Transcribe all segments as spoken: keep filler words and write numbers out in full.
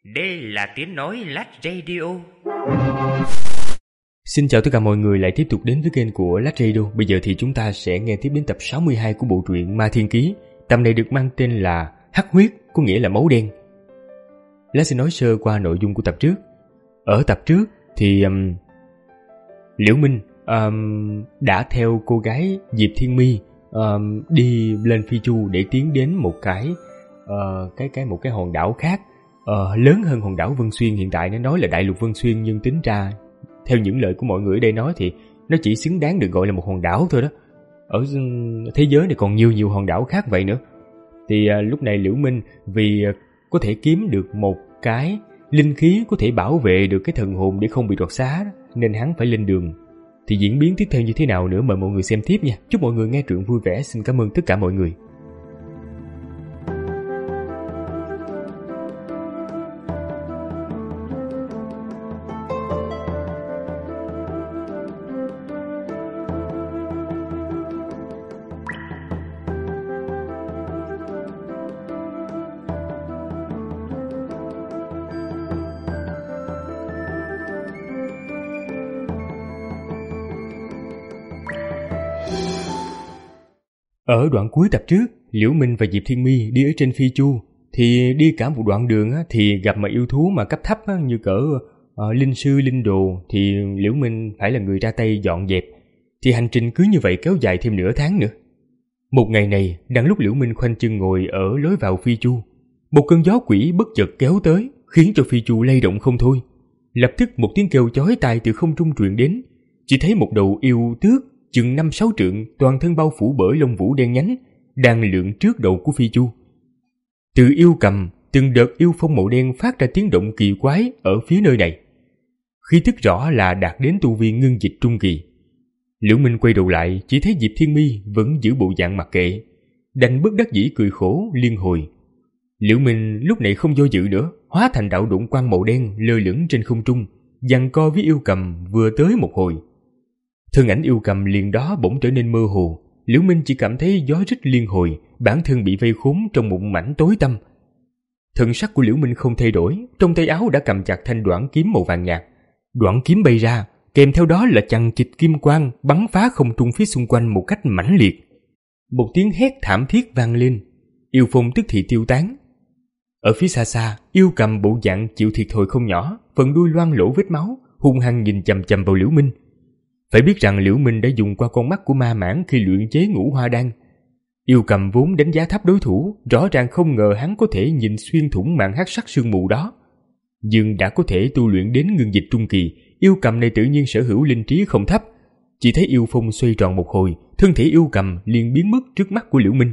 Đây là tiếng nói Lát Radio. Xin chào tất cả mọi người lại tiếp tục đến với kênh của Lát Radio. Bây giờ thì chúng ta sẽ nghe tiếp đến tập sáu mươi hai của bộ truyện Ma Thiên Ký. Tập này được mang tên là Hắc Huyết, có nghĩa là máu đen. Lát sẽ nói sơ qua nội dung của tập trước. Ở tập trước thì um, Liễu Minh um, đã theo cô gái Diệp Thiên My um, đi lên Phi Chu để tiến đến một cái uh, cái cái một cái hòn đảo khác. Ờ, lớn hơn hòn đảo Vân Xuyên. Hiện tại nó nói là đại lục Vân Xuyên, nhưng tính ra theo những lời của mọi người ở đây nói thì nó chỉ xứng đáng được gọi là một hòn đảo thôi đó. Ở thế giới này còn nhiều nhiều hòn đảo khác vậy nữa. Thì à, lúc này Liễu Minh vì à, có thể kiếm được một cái linh khí có thể bảo vệ được cái thần hồn để không bị đoạt xá đó, nên hắn phải lên đường. Thì diễn biến tiếp theo như thế nào nữa mời mọi người xem tiếp nha. Chúc mọi người nghe truyện vui vẻ. Xin cảm ơn tất cả mọi người. Ở đoạn cuối tập trước, Liễu Minh và Diệp Thiên My đi ở trên Phi Chu. Thì đi cả một đoạn đường á, thì gặp mà yêu thú mà cấp thấp á, như cỡ uh, linh sư, linh đồ. Thì Liễu Minh phải là người ra tay dọn dẹp. Thì hành trình cứ như vậy kéo dài thêm nửa tháng nữa. Một ngày này, đang lúc Liễu Minh khoanh chân ngồi ở lối vào Phi Chu, một cơn gió quỷ bất chợt kéo tới, khiến cho Phi Chu lay động không thôi. Lập tức một tiếng kêu chói tai từ không trung truyền đến. Chỉ thấy một đầu yêu tước chừng năm sáu trượng, toàn thân bao phủ bởi lông vũ đen nhánh, đang lượn trước đầu của Phi Chu. Từ yêu cầm, từng đợt yêu phong màu đen phát ra tiếng động kỳ quái ở phía nơi này. Khí tức rõ là đạt đến tu vi ngưng dịch trung kỳ. Liễu Minh quay đầu lại, chỉ thấy Diệp Thiên My vẫn giữ bộ dạng mặc kệ, đành bất đắc dĩ cười khổ liên hồi. Liễu Minh lúc này không do dự nữa, hóa thành đạo độn quang màu đen lơ lửng trên không trung, giằng co với yêu cầm vừa tới một hồi. Thân ảnh yêu cầm liền đó bỗng trở nên mơ hồ. Liễu Minh chỉ cảm thấy gió rít liên hồi, bản thân bị vây khốn trong một mảnh tối tăm. Thần sắc của Liễu Minh không thay đổi, trong tay áo đã cầm chặt thanh đoản kiếm màu vàng nhạt. Đoản kiếm bay ra, kèm theo đó là chằng chịt kim quang bắn phá không trung phía xung quanh một cách mãnh liệt. Một tiếng hét thảm thiết vang lên, yêu phong tức thì tiêu tán. Ở phía xa xa, yêu cầm bộ dạng chịu thiệt thòi không nhỏ, phần đuôi loang lỗ vết máu, hung hăng nhìn chằm chằm vào Liễu Minh. Phải biết rằng Liễu Minh đã dùng qua con mắt của ma mãng khi luyện chế ngũ hoa đan. Yêu cầm vốn đánh giá thấp đối thủ, rõ ràng không ngờ hắn có thể nhìn xuyên thủng màn hắc sắc sương mù đó. Nhưng đã có thể tu luyện đến ngưng dịch trung kỳ, yêu cầm này tự nhiên sở hữu linh trí không thấp. Chỉ thấy yêu phong xoay tròn một hồi, thân thể yêu cầm liền biến mất trước mắt của Liễu Minh.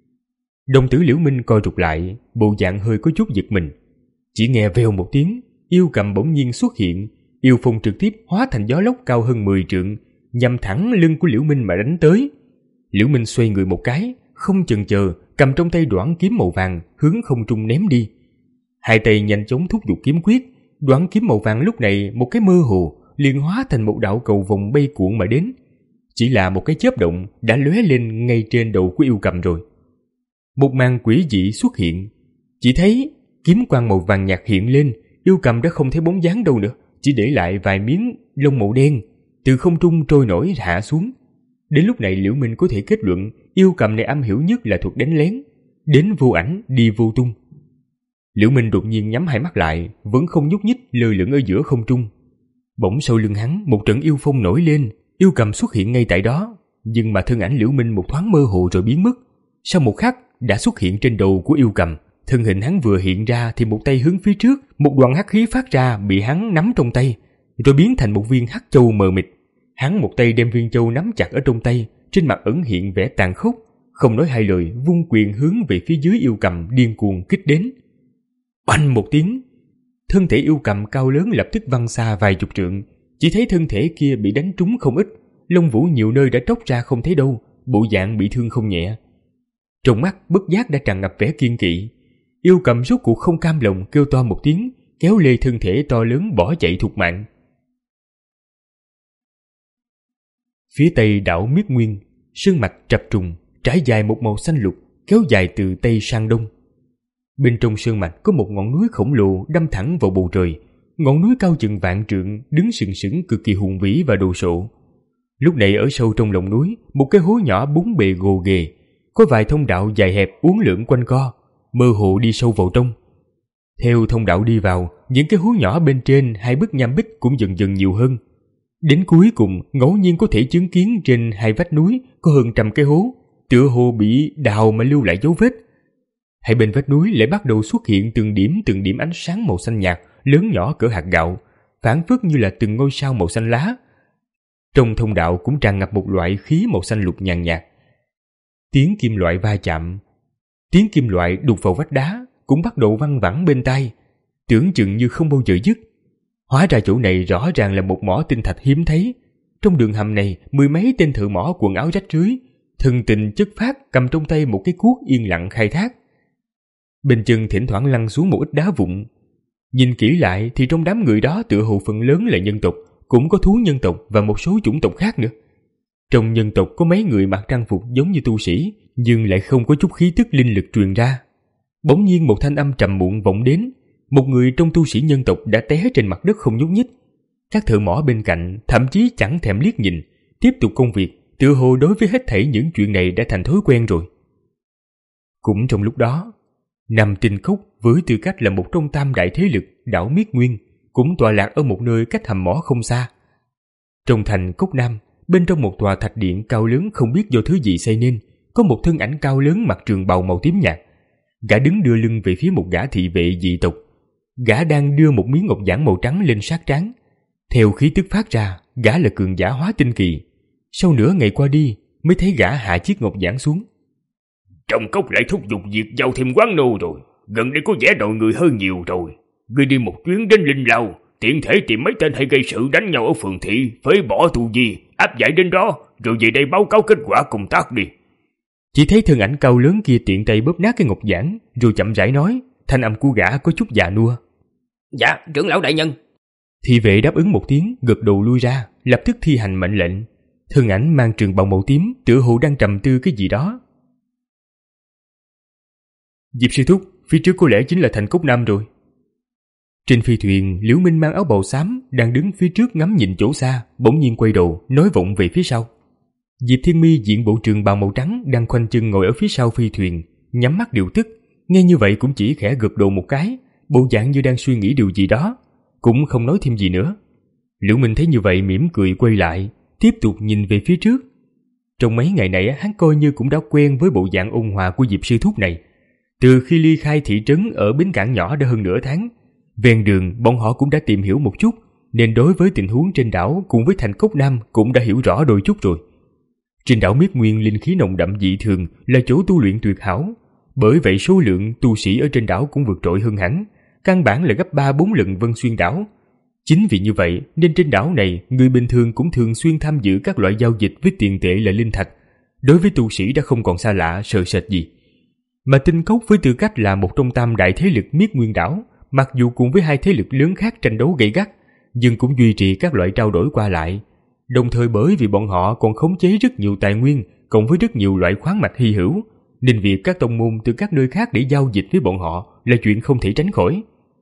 Đồng tử Liễu Minh co rụt lại, bộ dạng hơi có chút giật mình. Chỉ nghe vèo một tiếng, yêu cầm bỗng nhiên xuất hiện. Yêu phong trực tiếp hóa thành gió lốc cao hơn mười trượng, nhằm thẳng lưng của Liễu Minh mà đánh tới. Liễu Minh xoay người một cái, không chần chờ, cầm trong tay đoản kiếm màu vàng hướng không trung ném đi. Hai tay nhanh chóng thúc giục kiếm quyết, đoản kiếm màu vàng lúc này một cái mơ hồ liền hóa thành một đạo cầu vồng bay cuộn mà đến. Chỉ là một cái chớp động đã lóe lên ngay trên đầu của yêu cầm rồi. Một màn quỷ dị xuất hiện, chỉ thấy kiếm quang màu vàng nhạt hiện lên, yêu cầm đã không thấy bóng dáng đâu nữa, chỉ để lại vài miếng lông màu đen từ không trung trôi nổi hạ xuống. Đến lúc này Liễu Minh có thể kết luận yêu cầm này am hiểu nhất là thuật đánh lén, đến vô ảnh đi vô tung. Liễu Minh đột nhiên nhắm hai mắt lại, vẫn không nhúc nhích, lơ lửng ở giữa không trung. Bỗng sau lưng hắn một trận yêu phong nổi lên, yêu cầm xuất hiện ngay tại đó, nhưng mà thân ảnh Liễu Minh một thoáng mơ hồ rồi biến mất. Sau một khắc đã xuất hiện trên đầu của yêu cầm. Thân hình hắn vừa hiện ra thì một tay hướng phía trước, một đoàn hắc khí phát ra bị hắn nắm trong tay, rồi biến thành một viên hắc châu mờ mịt. Hắn một tay đem viên châu nắm chặt ở trong tay, trên mặt ẩn hiện vẻ tàn khốc, không nói hai lời vung quyền hướng về phía dưới yêu cầm điên cuồng kích đến. Oanh một tiếng, thân thể yêu cầm cao lớn lập tức văng xa vài chục trượng. Chỉ thấy thân thể kia bị đánh trúng không ít, lông vũ nhiều nơi đã tróc ra không thấy đâu, bộ dạng bị thương không nhẹ. Trong mắt bất giác đã tràn ngập vẻ kiên kỵ. Yêu cầm rốt cuộc không cam lòng kêu to một tiếng, kéo lê thân thể to lớn bỏ chạy thục mạng. Phía tây đảo Miết Nguyên, sơn mạch trập trùng, trải dài một màu xanh lục, kéo dài từ tây sang đông. Bên trong sơn mạch có một ngọn núi khổng lồ đâm thẳng vào bầu trời. Ngọn núi cao chừng vạn trượng, đứng sừng sững cực kỳ hùng vĩ và đồ sộ. Lúc này ở sâu trong lòng núi, một cái hố nhỏ bốn bề gồ ghề, có vài thông đạo dài hẹp uốn lượn quanh co, mơ hồ đi sâu vào trong. Theo thông đạo đi vào, những cái hố nhỏ bên trên hai bức nham bích cũng dần dần nhiều hơn. Đến cuối cùng, ngẫu nhiên có thể chứng kiến trên hai vách núi có hơn trăm cái hố, tựa hồ bị đào mà lưu lại dấu vết. Hai bên vách núi lại bắt đầu xuất hiện từng điểm từng điểm ánh sáng màu xanh nhạt, lớn nhỏ cỡ hạt gạo, phảng phất như là từng ngôi sao màu xanh lá. Trong thông đạo cũng tràn ngập một loại khí màu xanh lục nhàn nhạt. Tiếng kim loại va chạm, tiếng kim loại đục vào vách đá cũng bắt đầu văng vẳng bên tai, tưởng chừng như không bao giờ dứt. Hóa ra chỗ này rõ ràng là một mỏ tinh thạch hiếm thấy. Trong đường hầm này, mười mấy tên thợ mỏ quần áo rách rưới, thần tình chất phác cầm trong tay một cái cuốc yên lặng khai thác. Bên chân thỉnh thoảng lăn xuống một ít đá vụn. Nhìn kỹ lại thì trong đám người đó tựa hồ phần lớn là nhân tộc, cũng có thú nhân tộc và một số chủng tộc khác nữa. Trong nhân tộc có mấy người mặc trang phục giống như tu sĩ, nhưng lại không có chút khí tức linh lực truyền ra. Bỗng nhiên một thanh âm trầm muộn vọng đến. Một người trong tu sĩ nhân tộc đã té trên mặt đất không nhúc nhích. Các thợ mỏ bên cạnh thậm chí chẳng thèm liếc nhìn, tiếp tục công việc, tựa hồ đối với hết thảy những chuyện này đã thành thói quen rồi. Cũng trong lúc đó, Nam Tinh Cốc với tư cách là một trong tam đại thế lực đảo Miết Nguyên cũng tọa lạc ở một nơi cách hầm mỏ không xa. Trong thành Cốc Nam, bên trong một tòa thạch điện cao lớn không biết do thứ gì xây nên, có một thân ảnh cao lớn mặc trường bào màu tím nhạt. Gã đứng đưa lưng về phía một gã thị vệ dị tộc. Gã đang đưa một miếng ngọc giản màu trắng lên sát trán. Theo khí tức phát ra, gã là cường giả hóa tinh kỳ. Sau nửa ngày qua đi, mới thấy gã hạ chiếc ngọc giản xuống. Trong cốc lại thúc giục việc giao thêm quán nô rồi. Gần đây có vẻ đội người hơi nhiều rồi. Ngươi đi một chuyến đến Linh Lao, tiện thể tìm mấy tên hay gây sự đánh nhau ở phường thị, phế bỏ tù gì, áp giải đến đó, rồi về đây báo cáo kết quả công tác đi. Chỉ thấy thân ảnh cao lớn kia tiện tay bóp nát cái ngọc giản, rồi chậm rãi nói, thanh âm của gã có chút già nua. Dạ, trưởng lão đại nhân. Thị vệ đáp ứng một tiếng, gật đầu lui ra, lập tức thi hành mệnh lệnh. Thân ảnh mang trường bào màu tím, tựa hồ đang trầm tư cái gì đó. Diệp sư thúc, phía trước có lẽ chính là thành Cốc Nam rồi. Trên phi thuyền, Liễu Minh mang áo bào xám đang đứng phía trước ngắm nhìn chỗ xa, bỗng nhiên quay đầu nói vọng về phía sau. Diệp Thiên Mi diện bộ trường bào màu trắng đang khoanh chân ngồi ở phía sau phi thuyền, nhắm mắt điều tức, nghe như vậy cũng chỉ khẽ gật đầu một cái, bộ dạng như đang suy nghĩ điều gì đó, cũng không nói thêm gì nữa. Liễu Minh thấy như vậy mỉm cười quay lại, tiếp tục nhìn về phía trước. Trong mấy ngày này hắn coi như cũng đã quen với bộ dạng ôn hòa của Diệp sư thúc này. Từ khi ly khai thị trấn ở bến cảng nhỏ đã hơn nửa tháng, ven đường bọn họ cũng đã tìm hiểu một chút, nên đối với tình huống trên đảo cùng với thành Cốc Nam cũng đã hiểu rõ đôi chút rồi. Trên đảo Miết Nguyên linh khí nồng đậm dị thường, là chỗ tu luyện tuyệt hảo, bởi vậy số lượng tu sĩ ở trên đảo cũng vượt trội hơn hẳn, căn bản là gấp ba bốn lần Vân Xuyên đảo. Chính vì như vậy nên trên đảo này người bình thường cũng thường xuyên tham dự các loại giao dịch với tiền tệ là linh thạch, đối với tu sĩ đã không còn xa lạ sợ sệt gì. Mà Tinh Cốc với tư cách là một trong tam đại thế lực Miết Nguyên đảo, mặc dù cùng với hai thế lực lớn khác tranh đấu gay gắt, nhưng cũng duy trì các loại trao đổi qua lại. Đồng thời bởi vì bọn họ còn khống chế rất nhiều tài nguyên cộng với rất nhiều loại khoáng mạch hy hữu, nên việc các tông môn từ các nơi khác để giao dịch với bọn họ là chuyện không thể tránh khỏi.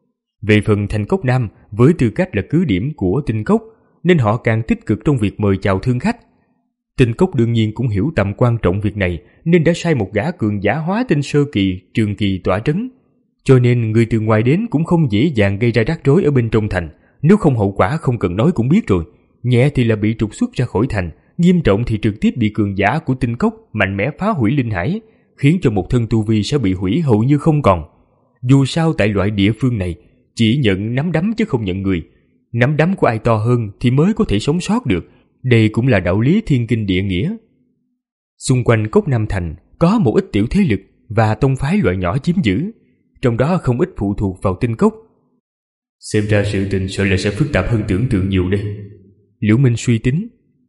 Về phần thành Cốc Nam, với tư cách là cứ điểm của Tinh Cốc, nên họ càng tích cực trong việc mời chào thương khách. Tinh Cốc đương nhiên cũng hiểu tầm quan trọng việc này, nên đã sai một gã cường giả hóa tinh sơ kỳ trường kỳ tỏa trấn. Cho nên người từ ngoài đến cũng không dễ dàng gây ra rắc rối ở bên trong thành, nếu không hậu quả không cần nói cũng biết rồi. Nhẹ thì là bị trục xuất ra khỏi thành, nghiêm trọng thì trực tiếp bị cường giả của Tinh Cốc mạnh mẽ phá hủy linh hải, khiến cho một thân tu vi sẽ bị hủy hầu như không còn. Dù sao tại loại địa phương này, chỉ nhận nắm đấm chứ không nhận người. Nắm đấm của ai to hơn thì mới có thể sống sót được. Đây cũng là đạo lý thiên kinh địa nghĩa. Xung quanh Cốc Nam Thành có một ít tiểu thế lực và tông phái loại nhỏ chiếm giữ, trong đó không ít phụ thuộc vào Tinh Cốc. Xem ra sự tình sợ là sẽ phức tạp hơn tưởng tượng nhiều đây, Liễu Minh suy tính.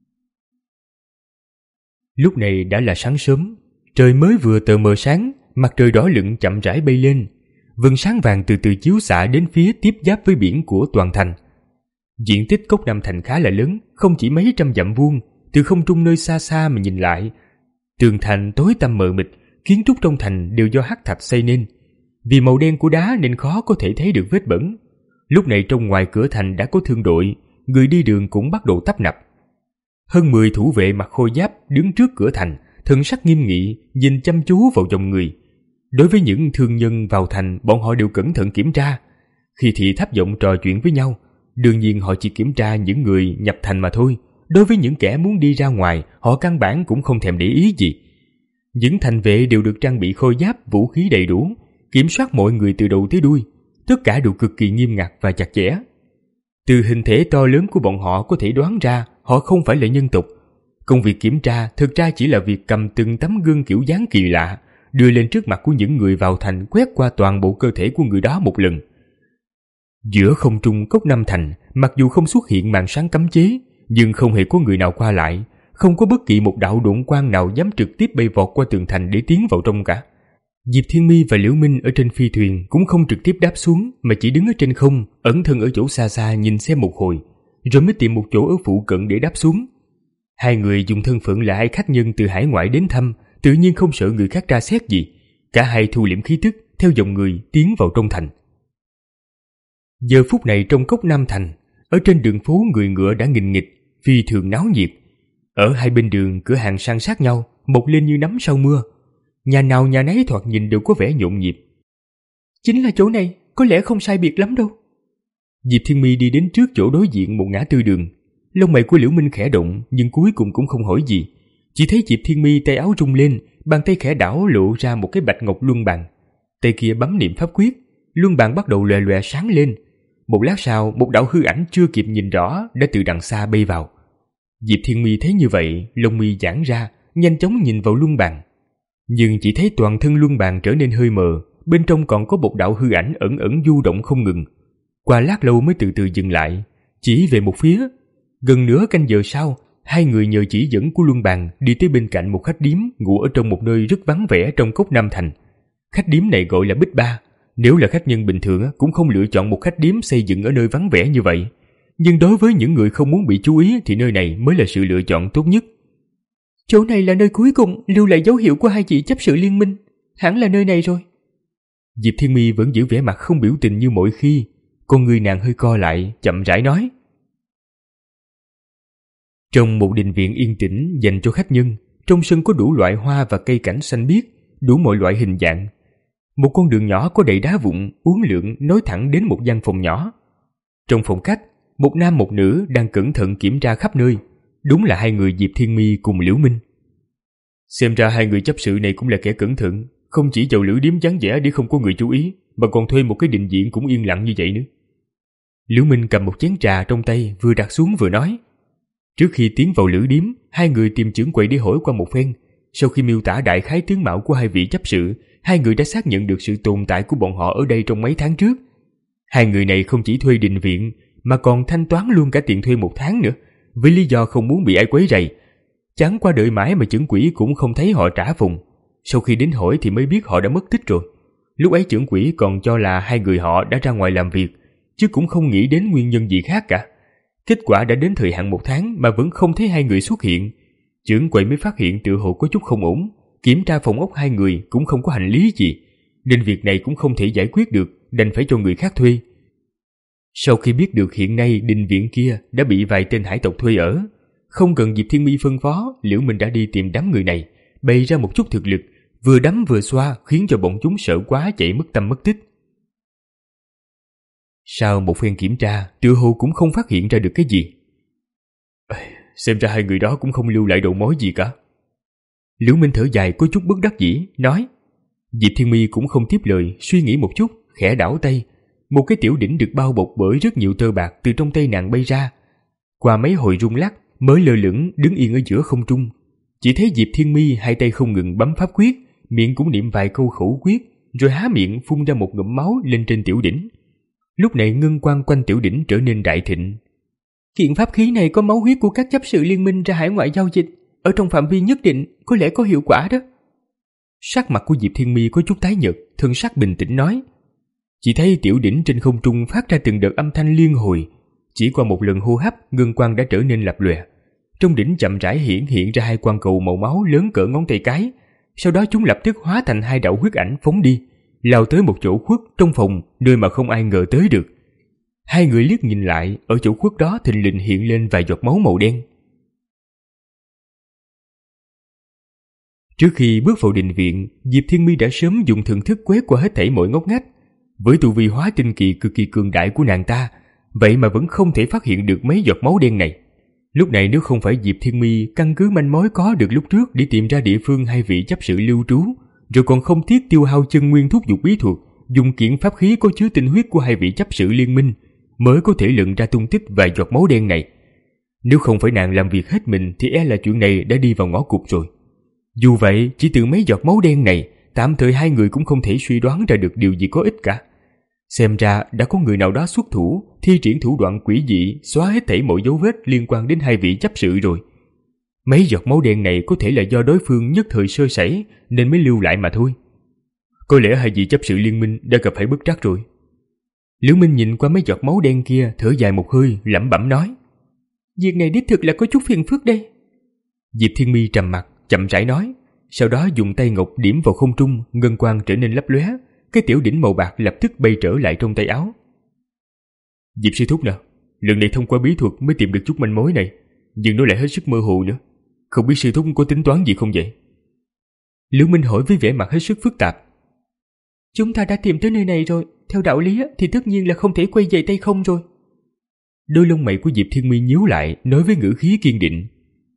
Lúc này đã là sáng sớm, trời mới vừa tờ mờ sáng, mặt trời đỏ lựng chậm rãi bay lên, vầng sáng vàng từ từ chiếu xạ đến phía tiếp giáp với biển của toàn thành. Diện tích Cốc Nam Thành khá là lớn, không chỉ mấy trăm dặm vuông. Từ không trung nơi xa xa mà nhìn lại, tường thành tối tăm mờ mịt, kiến trúc trong thành đều do hắc thạch xây nên. Vì màu đen của đá nên khó có thể thấy được vết bẩn. Lúc này trong ngoài cửa thành đã có thương đội, người đi đường cũng bắt đầu tấp nập. Hơn mười thủ vệ mặc khôi giáp đứng trước cửa thành, thần sắc nghiêm nghị, nhìn chăm chú vào dòng người. Đối với những thương nhân vào thành, bọn họ đều cẩn thận kiểm tra. Khi thì thấp giọng trò chuyện với nhau, đương nhiên họ chỉ kiểm tra những người nhập thành mà thôi. Đối với những kẻ muốn đi ra ngoài, họ căn bản cũng không thèm để ý gì. Những thành vệ đều được trang bị khôi giáp, vũ khí đầy đủ, kiểm soát mọi người từ đầu tới đuôi. Tất cả đều cực kỳ nghiêm ngặt và chặt chẽ. Từ hình thể to lớn của bọn họ có thể đoán ra họ không phải là nhân tộc. Công việc kiểm tra thực ra chỉ là việc cầm từng tấm gương kiểu dáng kỳ lạ, đưa lên trước mặt của những người vào thành, quét qua toàn bộ cơ thể của người đó một lần. Giữa không trung cốc Nam Thành, mặc dù không xuất hiện màn sáng cấm chế, nhưng không hề có người nào qua lại, không có bất kỳ một đạo độn quang nào dám trực tiếp bay vọt qua tường thành để tiến vào trong cả. Diệp Thiên Mi và Liễu Minh ở trên phi thuyền cũng không trực tiếp đáp xuống, mà chỉ đứng ở trên không, ẩn thân ở chỗ xa xa nhìn xem một hồi, rồi mới tìm một chỗ ở phụ cận để đáp xuống. Hai người dùng thân phận là hai khách nhân từ hải ngoại đến thăm, tự nhiên không sợ người khác tra xét gì. Cả hai thu liễm khí tức, theo dòng người tiến vào trong thành. Giờ phút này trong cốc Nam Thành, ở trên đường phố người ngựa đã nghìn nghịch, phi thường náo nhiệt. Ở hai bên đường cửa hàng san sát nhau, mọc lên như nấm sau mưa. Nhà nào nhà nấy thoạt nhìn đều có vẻ nhộn nhịp. Chính là chỗ này, có lẽ không sai biệt lắm đâu. Diệp Thiên Mi đi đến trước chỗ đối diện một ngã tư đường. Lông mày của Liễu Minh khẽ động, nhưng cuối cùng cũng không hỏi gì. Chỉ thấy Diệp Thiên Mi tay áo rung lên, bàn tay khẽ đảo lộ ra một cái bạch ngọc luân bàn. Tay kia bấm niệm pháp quyết, luân bàn bắt đầu lòe lòe sáng lên. Một lát sau, một đạo hư ảnh chưa kịp nhìn rõ đã từ đằng xa bay vào. Diệp Thiên Mi thấy như vậy, lông mi giãn ra, nhanh chóng nhìn vào luân bàn. Nhưng chỉ thấy toàn thân luân bàn trở nên hơi mờ, bên trong còn có một đạo hư ảnh ẩn ẩn du động không ngừng. Qua lát lâu mới từ từ dừng lại, chỉ về một phía. Gần nửa canh giờ sau, hai người nhờ chỉ dẫn của luân bàn đi tới bên cạnh một khách điếm ngủ ở trong một nơi rất vắng vẻ trong cốc Nam Thành. Khách điếm này gọi là Bích Ba. Nếu là khách nhân bình thường cũng không lựa chọn một khách điếm xây dựng ở nơi vắng vẻ như vậy. Nhưng đối với những người không muốn bị chú ý thì nơi này mới là sự lựa chọn tốt nhất. Chỗ này là nơi cuối cùng lưu lại dấu hiệu của hai vị chấp sự liên minh. Hẳn là nơi này rồi. Diệp Thiên Mi vẫn giữ vẻ mặt không biểu tình như mọi khi. Con người nàng hơi co lại, chậm rãi nói. Trong một đình viện yên tĩnh dành cho khách nhân, trong sân có đủ loại hoa và cây cảnh xanh biếc, đủ mọi loại hình dạng. Một con đường nhỏ có đầy đá vụn, uốn lượn nối thẳng đến một gian phòng nhỏ. Trong phòng khách, một nam một nữ đang cẩn thận kiểm tra khắp nơi. Đúng là hai người Diệp Thiên Mi cùng Liễu Minh. Xem ra hai người chấp sự này cũng là kẻ cẩn thận, không chỉ vào lữ điếm vắng vẻ để không có người chú ý, mà còn thuê một cái định viện cũng yên lặng như vậy nữa. Liễu Minh cầm một chén trà trong tay, vừa đặt xuống vừa nói. Trước khi tiến vào lữ điếm, hai người tìm trưởng quầy để hỏi qua một phen. Sau khi miêu tả đại khái tướng mạo của hai vị chấp sự, hai người đã xác nhận được sự tồn tại của bọn họ ở đây trong mấy tháng trước. Hai người này không chỉ thuê định viện, mà còn thanh toán luôn cả tiền thuê một tháng nữa, với lý do không muốn bị ai quấy rầy. Chẳng qua đợi mãi mà trưởng quỹ cũng không thấy họ trả phùng. Sau khi đến hỏi thì mới biết họ đã mất tích rồi. Lúc ấy trưởng quỹ còn cho là hai người họ đã ra ngoài làm việc, chứ cũng không nghĩ đến nguyên nhân gì khác cả. Kết quả đã đến thời hạn một tháng mà vẫn không thấy hai người xuất hiện. Trưởng quầy mới phát hiện tựa hồ có chút không ổn, kiểm tra phòng ốc hai người cũng không có hành lý gì, nên việc này cũng không thể giải quyết được, đành phải cho người khác thuê. Sau khi biết được hiện nay đình viện kia đã bị vài tên hải tộc thuê ở, không cần Diệp Thiên Mi phân phó, Liễu Minh đã đi tìm đám người này, bày ra một chút thực lực, vừa đấm vừa xoa khiến cho bọn chúng sợ quá chạy mất tâm mất tích. Sau một phen kiểm tra, tựa hồ cũng không phát hiện ra được cái gì. Xem ra hai người đó cũng không lưu lại đầu mối gì cả. Liễu Minh thở dài có chút bất đắc dĩ, nói. Diệp Thiên Mi cũng không tiếp lời, suy nghĩ một chút, khẽ đảo tay. Một cái tiểu đỉnh được bao bọc bởi rất nhiều tơ bạc từ trong tay nàng bay ra. Qua mấy hồi rung lắc, mới lơ lửng đứng yên ở giữa không trung. Chỉ thấy Diệp Thiên Mi hai tay không ngừng bấm pháp quyết, miệng cũng niệm vài câu khẩu quyết, rồi há miệng phun ra một ngụm máu lên trên tiểu đỉnh. Lúc này ngân quang quanh tiểu đỉnh trở nên đại thịnh. Kiện pháp khí này có máu huyết của các chấp sự liên minh ra hải ngoại giao dịch, ở trong phạm vi nhất định có lẽ có hiệu quả đó. Sắc mặt của Diệp Thiên Mi có chút tái nhợt, thân sắc bình tĩnh nói. Chỉ thấy tiểu đỉnh trên không trung phát ra từng đợt âm thanh liên hồi. Chỉ qua một lần hô hấp, ngân quang đã trở nên lập lòe. Trong đỉnh chậm rãi hiển hiện ra hai quang cầu màu máu lớn cỡ ngón tay cái. Sau đó chúng lập tức hóa thành hai đạo huyết ảnh phóng đi, lao tới một chỗ khuất trong phòng nơi mà không ai ngờ tới được. Hai người liếc nhìn lại, ở chỗ khuất đó thình lình hiện lên vài giọt máu màu đen. Trước khi bước vào đình viện, Diệp Thiên Mi đã sớm dùng thần thức quét qua hết thảy mọi ngóc ngách. Với tu vi hóa tinh kỳ cực kỳ cường đại của nàng ta, vậy mà vẫn không thể phát hiện được mấy giọt máu đen này. Lúc này nếu không phải Diệp Thiên Mi căn cứ manh mối có được lúc trước để tìm ra địa phương hai vị chấp sự lưu trú, rồi còn không tiếc tiêu hao chân nguyên thúc giục bí thuật, dùng kiện pháp khí có chứa tinh huyết của hai vị chấp sự liên minh, mới có thể lần ra tung tích vài giọt máu đen này. Nếu không phải nàng làm việc hết mình thì e là chuyện này đã đi vào ngõ cụt rồi. Dù vậy, chỉ từ mấy giọt máu đen này, tạm thời hai người cũng không thể suy đoán ra được điều gì có ích cả. Xem ra đã có người nào đó xuất thủ, thi triển thủ đoạn quỷ dị, xóa hết thảy mọi dấu vết liên quan đến hai vị chấp sự rồi. Mấy giọt máu đen này có thể là do đối phương nhất thời sơ sẩy nên mới lưu lại mà thôi. Có lẽ hai vị chấp sự liên minh đã gặp phải bất trắc rồi. Liễu Minh nhìn qua mấy giọt máu đen kia, thở dài một hơi, lẩm bẩm nói: Việc này đích thực là có chút phiền phức đây. Diệp Thiên Mi trầm mặt, chậm rãi nói, sau đó dùng tay ngọc điểm vào không trung, ngân quang trở nên lấp lóe, cái tiểu đỉnh màu bạc lập tức bay trở lại trong tay áo. Diệp sư thúc nào, lần này thông qua bí thuật mới tìm được chút manh mối này, nhưng nó lại hết sức mơ hồ nữa. Không biết sư thúc có tính toán gì không vậy? Liễu Minh hỏi với vẻ mặt hết sức phức tạp. Chúng ta đã tìm tới nơi này rồi, theo đạo lý thì tất nhiên là không thể quay về tay không rồi. Đôi lông mày của Diệp Thiên Mi nhíu lại, nói với ngữ khí kiên định.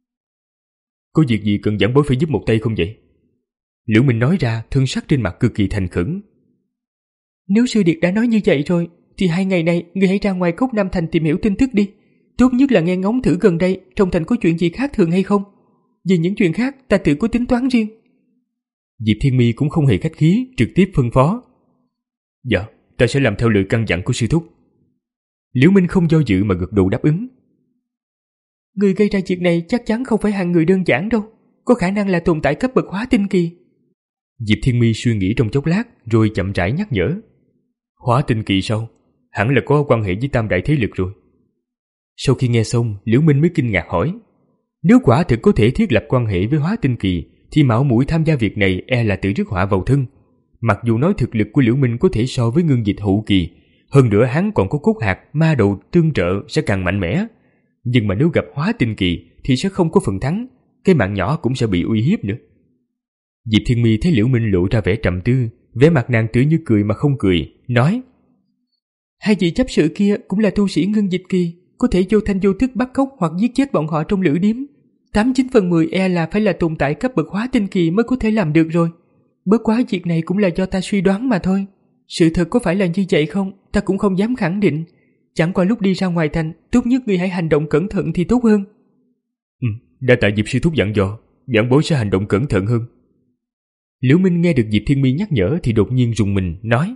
Có việc gì cần giảng bối phải giúp một tay không vậy? Liễu Minh nói ra, thân sắc trên mặt cực kỳ thành khẩn. Nếu sư điệt đã nói như vậy rồi, thì hai ngày này người hãy ra ngoài Cốc Nam Thành tìm hiểu tin tức đi. Tốt nhất là nghe ngóng thử gần đây trong thành có chuyện gì khác thường hay không. Về những chuyện khác ta tự có tính toán riêng. Diệp Thiên Mi cũng không hề khách khí, trực tiếp phân phó. Dạ, ta sẽ làm theo lời căn dặn của sư thúc. Liễu Minh không do dự mà gật đầu đáp ứng. Người gây ra việc này chắc chắn không phải hạng người đơn giản đâu, có khả năng là tồn tại cấp bậc hóa tinh kỳ. Diệp Thiên Mi suy nghĩ trong chốc lát rồi chậm rãi nhắc nhở. Hóa tinh kỳ sao? Hẳn là có quan hệ với tam đại thế lực rồi. Sau khi nghe xong, Liễu Minh mới kinh ngạc hỏi. Nếu quả thực có thể thiết lập quan hệ với hóa tinh kỳ thì mạo muội tham gia việc này e là tự rước họa vào thân. Mặc dù nói thực lực của Liễu Minh có thể so với Ngưng Dịch hậu kỳ, hơn nữa hắn còn có cốt hạt ma đầu tương trợ sẽ càng mạnh mẽ. Nhưng mà nếu gặp hóa tinh kỳ thì sẽ không có phần thắng, cái mạng nhỏ cũng sẽ bị uy hiếp nữa. Diệp Thiên Mi thấy Liễu Minh lộ ra vẻ trầm tư, vẻ mặt nàng tựa như cười mà không cười, nói: Hai vị chấp sự kia cũng là tu sĩ Ngưng Dịch kỳ, có thể vô thanh vô thức bắt cóc hoặc giết chết bọn họ trong lữ điếm. Tám chín phần mười e là phải là tồn tại cấp bậc hóa tinh kỳ mới có thể làm được rồi. Bất quá việc này cũng là do ta suy đoán mà thôi. Sự thật có phải là như vậy không, ta cũng không dám khẳng định. Chẳng qua lúc đi ra ngoài thành, tốt nhất người hãy hành động cẩn thận thì tốt hơn. Ừ, đã tại Diệp sư thúc dặn dò, giảng bối sẽ hành động cẩn thận hơn. Liễu Minh nghe được Diệp Thiên Mi nhắc nhở thì đột nhiên rùng mình, nói.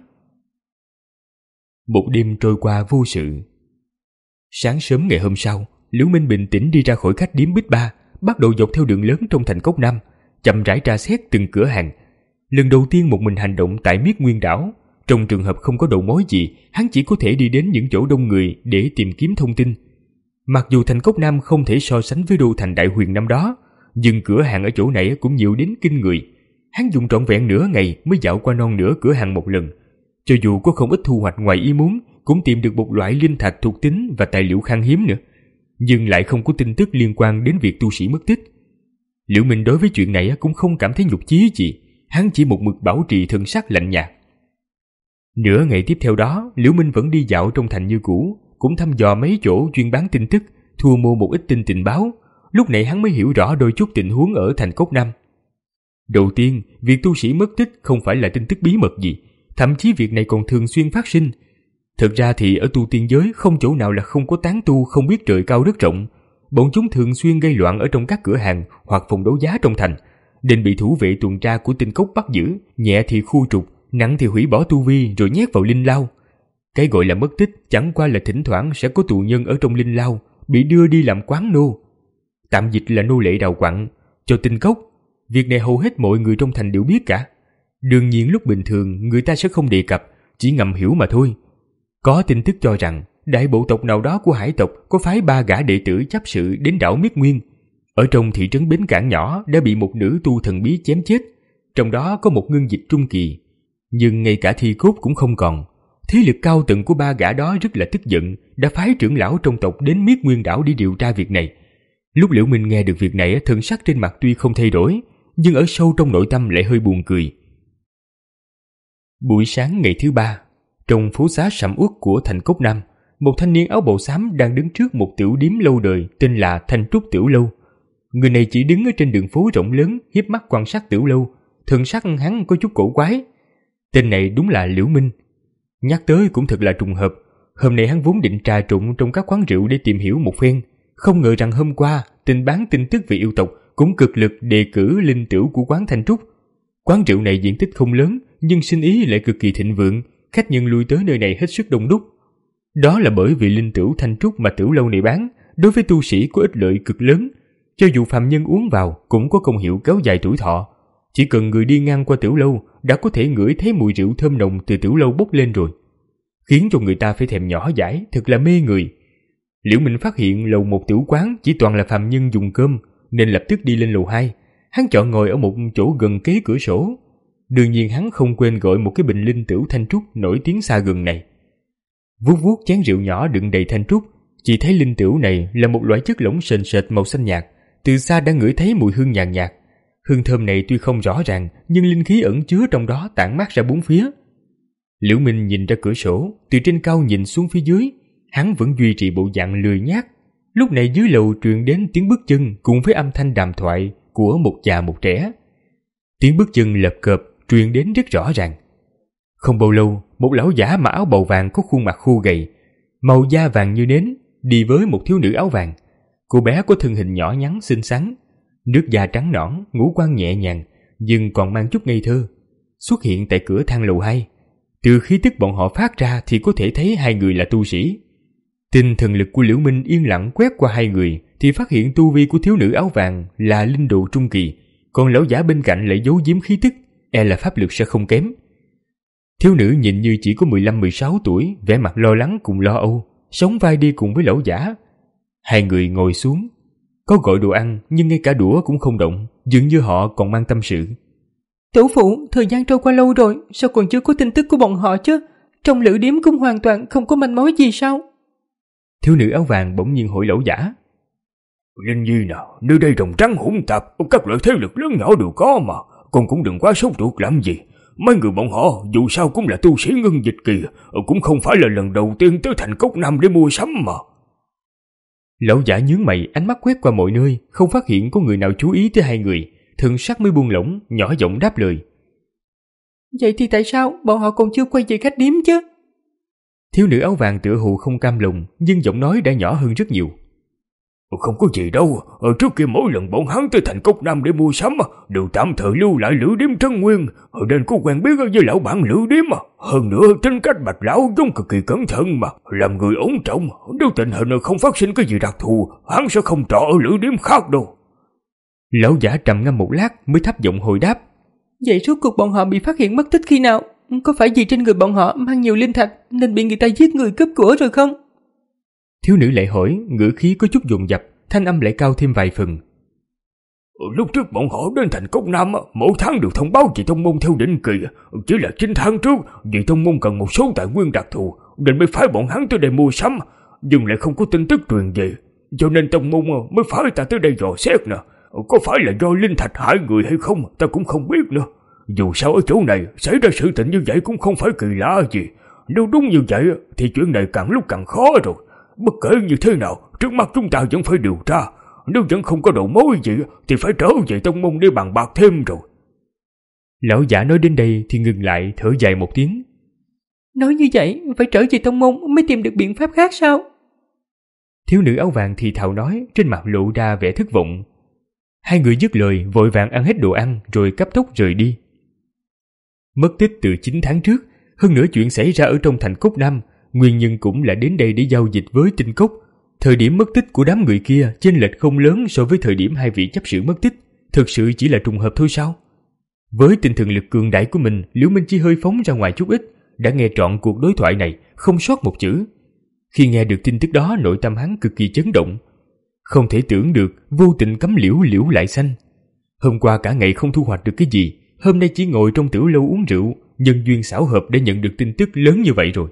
Một đêm trôi qua vô sự. Sáng sớm ngày hôm sau, Liễu Minh bình tĩnh đi ra khỏi khách điếm Bích Ba, bắt đầu dọc theo đường lớn trong thành Cốc Nam, chậm rãi tra xét từng cửa hàng. Lần đầu tiên một mình hành động tại Miết Nguyên đảo, trong trường hợp không có đầu mối gì, hắn chỉ có thể đi đến những chỗ đông người để tìm kiếm thông tin. Mặc dù thành Cốc Nam không thể so sánh với đô thành Đại Huyền năm đó, nhưng cửa hàng ở chỗ này cũng nhiều đến kinh người. Hắn dùng trọn vẹn nửa ngày mới dạo qua non nửa cửa hàng một lần. Cho dù có không ít thu hoạch ngoài ý muốn, cũng tìm được một loại linh thạch thuộc tính và tài liệu khan hiếm nữa, nhưng lại không có tin tức liên quan đến việc tu sĩ mất tích. Liễu Minh đối với chuyện này cũng không cảm thấy nhục chí gì, hắn chỉ một mực bảo trì thần sắc lạnh nhạt. Nửa ngày tiếp theo đó, Liễu Minh vẫn đi dạo trong thành như cũ, cũng thăm dò mấy chỗ chuyên bán tin tức, thu mua một ít tin tình báo. Lúc này hắn mới hiểu rõ đôi chút tình huống ở thành Cốc Nam. Đầu tiên, việc tu sĩ mất tích không phải là tin tức bí mật gì, thậm chí việc này còn thường xuyên phát sinh. Thực ra thì ở tu tiên giới không chỗ nào là không có tán tu không biết trời cao đất rộng. Bọn chúng thường xuyên gây loạn ở trong các cửa hàng hoặc phòng đấu giá trong thành, nên bị thủ vệ tuần tra của tinh cốc bắt giữ, nhẹ thì khu trục, nặng thì hủy bỏ tu vi rồi nhét vào linh lao. Cái gọi là mất tích chẳng qua là thỉnh thoảng sẽ có tù nhân ở trong linh lao bị đưa đi làm quán nô, tạm dịch là nô lệ đào quặng, cho tinh cốc. Việc này hầu hết mọi người trong thành đều biết cả. Đương nhiên lúc bình thường người ta sẽ không đề cập, chỉ ngầm hiểu mà thôi. Có tin tức cho rằng đại bộ tộc nào đó của hải tộc có phái ba gã đệ tử chấp sự đến đảo Miết Nguyên. Ở trong thị trấn Bến Cảng nhỏ đã bị một nữ tu thần bí chém chết, trong đó có một ngưng dịch trung kỳ. Nhưng ngay cả thi cốt cũng không còn. Thế lực cao tầng của ba gã đó rất là tức giận, đã phái trưởng lão trong tộc đến Miết Nguyên đảo để điều tra việc này. Lúc Liễu Minh nghe được việc này, thần sắc trên mặt tuy không thay đổi, nhưng ở sâu trong nội tâm lại hơi buồn cười. Buổi sáng ngày thứ ba, trong phố xá sầm uất của thành Cốc Nam, một thanh niên áo bào xám đang đứng trước một tiểu điếm lâu đời tên là Thanh Trúc Tiểu Lâu. Người này chỉ đứng ở trên đường phố rộng lớn, hiếp mắt quan sát tiểu lâu, thần sắc hắn có chút cổ quái. Tên này đúng là Liễu Minh. Nhắc tới cũng thật là trùng hợp, hôm nay hắn vốn định trà trộn trong các quán rượu để tìm hiểu một phen, không ngờ rằng hôm qua tin bán tin tức về yêu tộc cũng cực lực đề cử linh tửu của quán Thanh Trúc. Quán rượu này diện tích không lớn, nhưng sinh ý lại cực kỳ thịnh vượng, khách nhân lui tới nơi này hết sức đông đúc. Đó là bởi vì linh tửu Thanh Trúc mà tiểu lâu này bán đối với tu sĩ có ích lợi cực lớn, cho dù phàm nhân uống vào cũng có công hiệu kéo dài tuổi thọ. Chỉ cần người đi ngang qua tiểu lâu đã có thể ngửi thấy mùi rượu thơm nồng từ tiểu lâu bốc lên rồi, khiến cho người ta phải thèm nhỏ dãi, thật là mê người. Liễu Minh phát hiện lầu một tiểu quán chỉ toàn là phàm nhân dùng cơm, nên lập tức đi lên lầu hai. Hắn chọn ngồi ở một chỗ gần kế cửa sổ. Đương nhiên hắn không quên gọi một cái bình linh tửu Thanh Trúc nổi tiếng xa gần này. Vuốt vuốt chén rượu nhỏ đựng đầy Thanh Trúc, chỉ thấy linh tửu này là một loại chất lỏng sền sệt màu xanh nhạt, từ xa đã ngửi thấy mùi hương nhàn nhạt. Hương thơm này tuy không rõ ràng, nhưng linh khí ẩn chứa trong đó tản mát ra bốn phía. Liễu Minh nhìn ra cửa sổ, từ trên cao nhìn xuống phía dưới, hắn vẫn duy trì bộ dạng lười nhác. Lúc này dưới lầu truyền đến tiếng bước chân cùng với âm thanh đàm thoại của một già một trẻ. Tiếng bước chân lợp cợp truyền đến rất rõ ràng. Không bao lâu, một lão giả mặc áo bào vàng có khuôn mặt khô gầy, màu da vàng như nến, đi với một thiếu nữ áo vàng. Cô bé có thân hình nhỏ nhắn xinh xắn, nước da trắng nõn, ngũ quan nhẹ nhàng, nhưng còn mang chút ngây thơ, xuất hiện tại cửa thang lầu hai. Từ khí tức bọn họ phát ra thì có thể thấy hai người là tu sĩ. Tinh thần lực của Liễu Minh yên lặng quét qua hai người thì phát hiện tu vi của thiếu nữ áo vàng là linh độ trung kỳ, còn lão giả bên cạnh lại giấu giếm khí tức, e là pháp lực sẽ không kém. Thiếu nữ nhìn như chỉ có mười lăm mười sáu tuổi, vẻ mặt lo lắng cùng lo âu, sống vai đi cùng với lão giả. Hai người ngồi xuống, có gọi đồ ăn nhưng ngay cả đũa cũng không động, dường như họ còn mang tâm sự. Tổ phụ, thời gian trôi qua lâu rồi, sao còn chưa có tin tức của bọn họ chứ? Trong lữ điếm cũng hoàn toàn không có manh mối gì sao? Thiếu nữ áo vàng bỗng nhiên hỏi lão giả. Linh Nhi nào, nơi đây rồng trắng hỗn tạp, các loại thế lực lớn nhỏ đều có mà, con cũng đừng quá sốt ruột làm gì. Mấy người bọn họ dù sao cũng là tu sĩ ngân dịch kỳ, cũng không phải là lần đầu tiên tới thành Cốc Nam để mua sắm mà. Lão giả nhướng mày, ánh mắt quét qua mọi nơi, không phát hiện có người nào chú ý tới hai người, thần sắc mới buông lỏng, nhỏ giọng đáp lời. Vậy thì tại sao bọn họ còn chưa quay về khách điếm chứ? Thiếu nữ áo vàng tựa hồ không cam lòng, nhưng giọng nói đã nhỏ hơn rất nhiều. Không có gì đâu, ở trước kia mỗi lần bọn hắn tới thành Cốc Nam để mua sắm đều tạm thời lưu lại lữ điếm Trân Nguyên, nên có quen biết với lão bản lữ điếm. Hơn nữa tính cách Bạch lão giống cực kỳ cẩn thận mà, làm người ổn trọng, nếu tình hình không phát sinh cái gì đặc thù, hắn sẽ không trọ ở lữ điếm khác đâu. Lão giả trầm ngâm một lát mới thấp giọng hồi đáp. Vậy rốt cuộc bọn họ bị phát hiện mất tích khi nào? Có phải vì trên người bọn họ mang nhiều linh thạch nên bị người ta giết người cướp của rồi không? Thiếu nữ lại hỏi, ngữ khí có chút dồn dập, thanh âm lại cao thêm vài phần. Lúc trước bọn họ đến thành Cốc Nam, mỗi tháng được thông báo về tông môn theo định kỳ. Chỉ là chín tháng trước, vì tông môn cần một số tài nguyên đặc thù nên mới phái bọn hắn tới đây mua sắm, nhưng lại không có tin tức truyền về, cho nên tông môn mới phái ta tới đây dò xét nè. Có phải là do linh thạch hại người hay không ta cũng không biết nữa. Dù sao ở chỗ này xảy ra sự tình như vậy cũng không phải kỳ lạ gì. Nếu đúng như vậy thì chuyện này càng lúc càng khó rồi. Bất kể như thế nào, trước mắt chúng ta vẫn phải điều tra. Nếu vẫn không có đầu mối gì thì phải trở về tông môn để bàn bạc thêm rồi. Lão giả nói đến đây thì ngừng lại, thở dài một tiếng. Nói như vậy, phải trở về tông môn mới tìm được biện pháp khác sao? Thiếu nữ áo vàng thì thào nói, trên mặt lộ ra vẻ thất vọng. Hai người dứt lời, vội vàng ăn hết đồ ăn rồi cấp tốc rời đi. Mất tích từ chín tháng trước, hơn nữa chuyện xảy ra ở trong thành Cốc Nam, nguyên nhân cũng là đến đây để giao dịch với Tinh Cốc. Thời điểm mất tích của đám người kia chênh lệch không lớn so với thời điểm hai vị chấp sự mất tích, thực sự chỉ là trùng hợp thôi sao? Với tinh thần lực cường đại của mình, Liễu Minh chỉ hơi phóng ra ngoài chút ít, đã nghe trọn cuộc đối thoại này, không sót một chữ. Khi nghe được tin tức đó, nội tâm hắn cực kỳ chấn động. Không thể tưởng được, vô tình cắm liễu liễu lại xanh. Hôm qua cả ngày không thu hoạch được cái gì, hôm nay chỉ ngồi trong tiểu lâu uống rượu, nhân duyên xảo hợp để nhận được tin tức lớn như vậy rồi.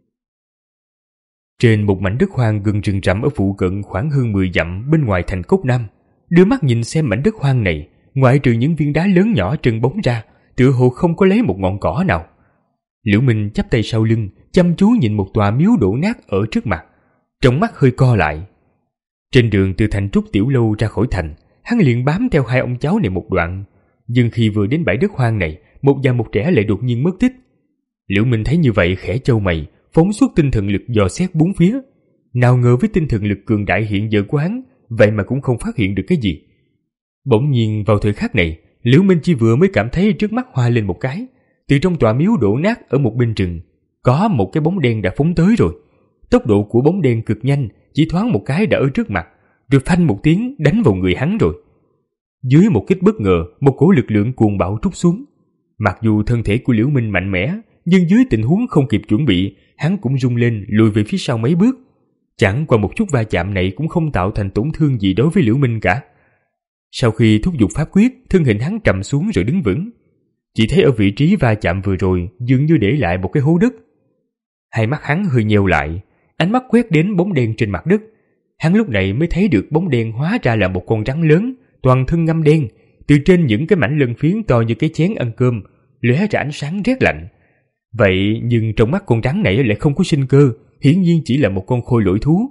Trên một mảnh đất hoang gần rừng rậm ở phụ cận khoảng hơn mười dặm bên ngoài thành Cốc Nam, đưa mắt nhìn xem mảnh đất hoang này, ngoại trừ những viên đá lớn nhỏ trơn bóng ra, tựa hồ không có lấy một ngọn cỏ nào. Liễu Minh chắp tay sau lưng, chăm chú nhìn một tòa miếu đổ nát ở trước mặt, trong mắt hơi co lại. Trên đường từ thành Trúc Tiểu Lâu ra khỏi thành, hắn liền bám theo hai ông cháu này một đoạn, nhưng khi vừa đến bãi đất hoang này, một già một trẻ lại đột nhiên mất tích. Liễu Minh thấy như vậy khẽ chau mày, phóng xuất tinh thần lực dò xét bốn phía. Nào ngờ với tinh thần lực cường đại hiện giờ của hắn, vậy mà cũng không phát hiện được cái gì. Bỗng nhiên vào thời khắc này, Liễu Minh chỉ vừa mới cảm thấy trước mắt hoa lên một cái. Từ trong tòa miếu đổ nát ở một bên rừng, có một cái bóng đen đã phóng tới rồi. Tốc độ của bóng đen cực nhanh, chỉ thoáng một cái đã ở trước mặt, rồi phanh một tiếng đánh vào người hắn rồi. Dưới một kích bất ngờ, một cỗ lực lượng cuồng bạo trút xuống. Mặc dù thân thể của Liễu Minh mạnh mẽ, nhưng dưới tình huống không kịp chuẩn bị, hắn cũng rung lên lùi về phía sau mấy bước. Chẳng qua một chút va chạm này cũng không tạo thành tổn thương gì đối với Liễu Minh cả. Sau khi thúc giục pháp quyết, thân hình hắn trầm xuống rồi đứng vững. Chỉ thấy ở vị trí va chạm vừa rồi dường như để lại một cái hố đất. Hai mắt hắn hơi nheo lại, ánh mắt quét đến bóng đen trên mặt đất. Hắn lúc này mới thấy được bóng đen hóa ra là một con rắn lớn, toàn thân ngăm đen, từ trên những cái mảnh lân phiến to như cái chén ăn cơm, lóe ra ánh sáng rét lạnh. Vậy nhưng trong mắt con rắn này lại không có sinh cơ, hiển nhiên chỉ là một con khôi lỗi thú.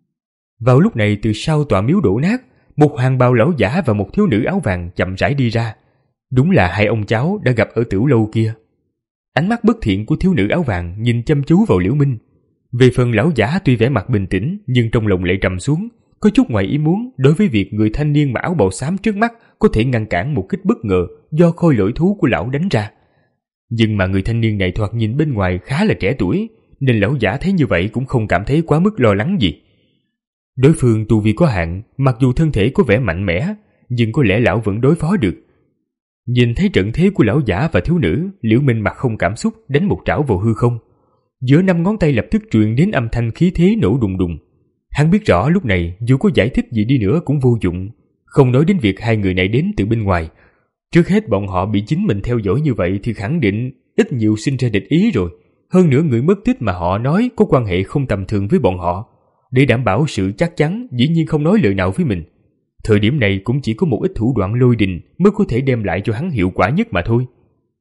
Vào lúc này từ sau tòa miếu đổ nát, một hoàng bào lão giả và một thiếu nữ áo vàng chậm rãi đi ra. Đúng là hai ông cháu đã gặp ở Tiểu Lâu kia. Ánh mắt bất thiện của thiếu nữ áo vàng nhìn chăm chú vào Liễu Minh. Về phần lão giả tuy vẻ mặt bình tĩnh nhưng trong lòng lại trầm xuống, có chút ngoài ý muốn đối với việc người thanh niên mặc áo bào xám trước mắt có thể ngăn cản một kích bất ngờ do khôi lỗi thú của lão đánh ra. Nhưng mà người thanh niên này thoạt nhìn bên ngoài khá là trẻ tuổi, nên lão giả thấy như vậy cũng không cảm thấy quá mức lo lắng gì. Đối phương tu vi có hạn, mặc dù thân thể có vẻ mạnh mẽ, nhưng có lẽ lão vẫn đối phó được. Nhìn thấy trận thế của lão giả và thiếu nữ, Liễu Minh mặt không cảm xúc đánh một trảo vào hư không. Giữa năm ngón tay lập tức truyền đến âm thanh khí thế nổ đùng đùng. Hắn biết rõ lúc này dù có giải thích gì đi nữa cũng vô dụng, không nói đến việc hai người này đến từ bên ngoài. Trước hết bọn họ bị chính mình theo dõi như vậy thì khẳng định ít nhiều sinh ra địch ý rồi. Hơn nữa người mất tích mà họ nói có quan hệ không tầm thường với bọn họ. Để đảm bảo sự chắc chắn, dĩ nhiên không nói lời nào với mình. Thời điểm này cũng chỉ có một ít thủ đoạn lôi đình mới có thể đem lại cho hắn hiệu quả nhất mà thôi.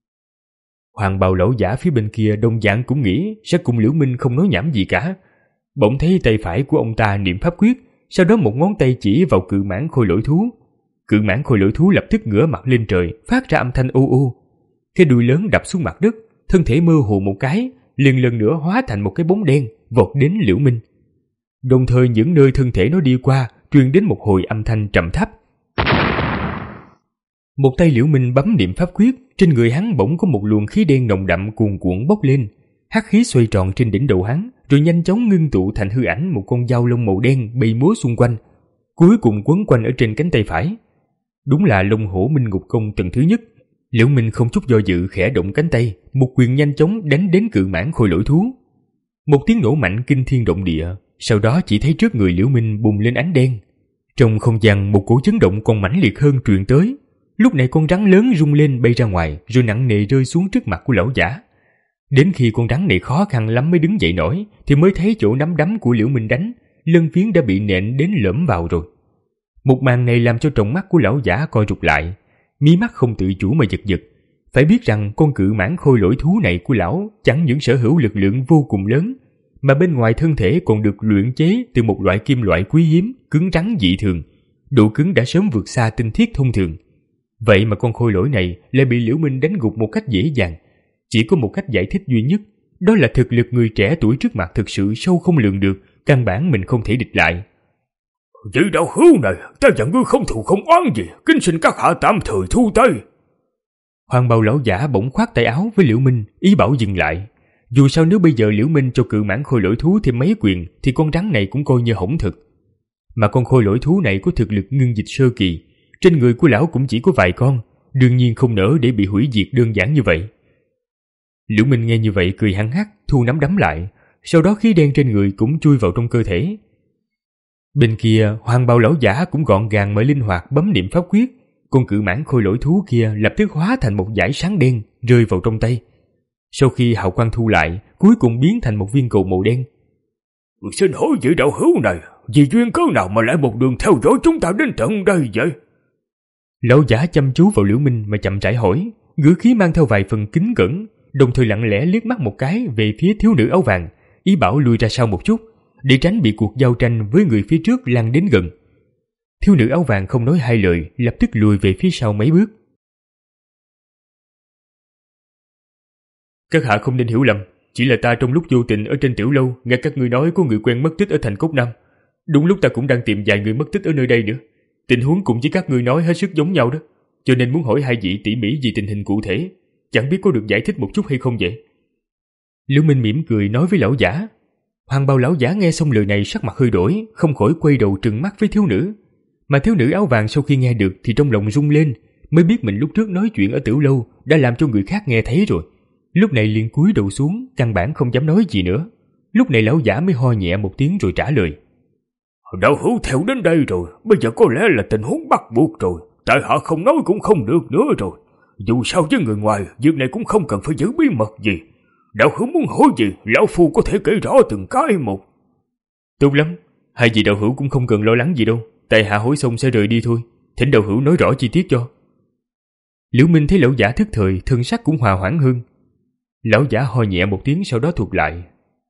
Hoàng bào lão giả phía bên kia đồng dạng cũng nghĩ sẽ cùng Liễu Minh không nói nhảm gì cả. Bỗng thấy tay phải của ông ta niệm pháp quyết, sau đó một ngón tay chỉ vào cự mãng khôi lỗi thú. Cự mãng khôi lỗi thú lập tức ngửa mặt lên trời, phát ra âm thanh ô ô. Cái đuôi lớn đập xuống mặt đất, thân thể mơ hồ một cái, liền lần nữa hóa thành một cái bóng đen vọt đến Liễu Minh. Đồng thời những nơi thân thể nó đi qua truyền đến một hồi âm thanh trầm thấp. Một tay Liễu Minh bấm niệm pháp quyết, trên người hắn bỗng có một luồng khí đen nồng đậm cuồn cuộn bốc lên, hắc khí xoay tròn trên đỉnh đầu hắn, rồi nhanh chóng ngưng tụ thành hư ảnh một con dao lông màu đen bay múa xung quanh, cuối cùng quấn quanh ở trên cánh tay phải. Đúng là Long Hổ Minh Ngục Công tầng thứ nhất. Liễu Minh không chút do dự khẽ động cánh tay, một quyền nhanh chóng đánh đến cự mãng khôi lỗi thú. Một tiếng nổ mạnh kinh thiên động địa, sau đó chỉ thấy trước người Liễu Minh bùng lên ánh đen. Trong không gian một cỗ chấn động còn mãnh liệt hơn truyền tới. Lúc này con rắn lớn rung lên bay ra ngoài, rồi nặng nề rơi xuống trước mặt của lão giả. Đến khi con rắn này khó khăn lắm mới đứng dậy nổi, thì mới thấy chỗ nắm đấm của Liễu Minh đánh, lân phiến đã bị nện đến lõm vào rồi. Một màn này làm cho tròng mắt của lão giả co rụt lại, mí mắt không tự chủ mà giật giật. Phải biết rằng con cự mãng khôi lỗi thú này của lão chẳng những sở hữu lực lượng vô cùng lớn, mà bên ngoài thân thể còn được luyện chế từ một loại kim loại quý hiếm, cứng rắn dị thường, độ cứng đã sớm vượt xa tinh thiết thông thường. Vậy mà con khôi lỗi này lại bị Liễu Minh đánh gục một cách dễ dàng. Chỉ có một cách giải thích duy nhất, đó là thực lực người trẻ tuổi trước mặt thực sự sâu không lường được, căn bản mình không thể địch lại. Vị đạo hữu này, ta dặn ngươi không thù không oán gì, kính xin các hạ tạm thời thu tay. Hoàng bào lão giả bỗng khoát tay áo với Liễu Minh, ý bảo dừng lại. Dù sao nếu bây giờ Liễu Minh cho cự mãng khôi lỗi thú thêm mấy quyền thì con rắn này cũng coi như hỏng thực. Mà con khôi lỗi thú này có thực lực ngưng dịch sơ kỳ, trên người của lão cũng chỉ có vài con, đương nhiên không nỡ để bị hủy diệt đơn giản như vậy. Liễu Minh nghe như vậy cười hăng hắc, thu nắm đấm lại, sau đó khí đen trên người cũng chui vào trong cơ thể. Bên kia, hoàng bào lão giả cũng gọn gàng mà linh hoạt bấm niệm pháp quyết, con cự mãng khôi lỗi thú kia lập tức hóa thành một dải sáng đen rơi vào trong tay. Sau khi hào quang thu lại, cuối cùng biến thành một viên cầu màu đen. Xin hỏi vị đạo hữu này, vì duyên cớ nào mà lại một đường theo dõi chúng ta đến tận đây vậy? Lão giả chăm chú vào Liễu Minh mà chậm rãi hỏi, ngữ khí mang theo vài phần kính cẩn, đồng thời lặng lẽ liếc mắt một cái về phía thiếu nữ áo vàng, ý bảo lùi ra sau một chút, để tránh bị cuộc giao tranh với người phía trước lan đến gần. Thiếu nữ áo vàng không nói hai lời, lập tức lùi về phía sau mấy bước. Các hạ không nên hiểu lầm, chỉ là ta trong lúc vô tình ở trên tiểu lâu nghe các ngươi nói có người quen mất tích ở thành Cốc Nam. Đúng lúc ta cũng đang tìm vài người mất tích ở nơi đây nữa. Tình huống cũng với các ngươi nói hết sức giống nhau đó, cho nên muốn hỏi hai vị tỉ mỉ về tình hình cụ thể, chẳng biết có được giải thích một chút hay không vậy? Liễu Minh mỉm cười nói với lão giả. Hoàng bào lão giả nghe xong lời này sắc mặt hơi đổi, không khỏi quay đầu trừng mắt với thiếu nữ. Mà thiếu nữ áo vàng sau khi nghe được thì trong lòng rung lên, mới biết mình lúc trước nói chuyện ở tiểu lâu đã làm cho người khác nghe thấy rồi. Lúc này liền cúi đầu xuống, căn bản không dám nói gì nữa. Lúc này lão giả mới ho nhẹ một tiếng rồi trả lời. Đạo hữu theo đến đây rồi, bây giờ có lẽ là tình huống bắt buộc rồi, tại hạ không nói cũng không được nữa rồi. Dù sao với người ngoài, việc này cũng không cần phải giữ bí mật gì. Đạo hữu muốn hỏi gì, lão phu có thể kể rõ từng cái một. Tốt lắm, hai vị đạo hữu cũng không cần lo lắng gì đâu, tại hạ hỏi xong sẽ rời đi thôi, thỉnh đạo hữu nói rõ chi tiết cho. Liễu Minh thấy lão giả thức thời, thân sắc cũng hòa hoãn hơn. Lão giả ho nhẹ một tiếng sau đó thuật lại.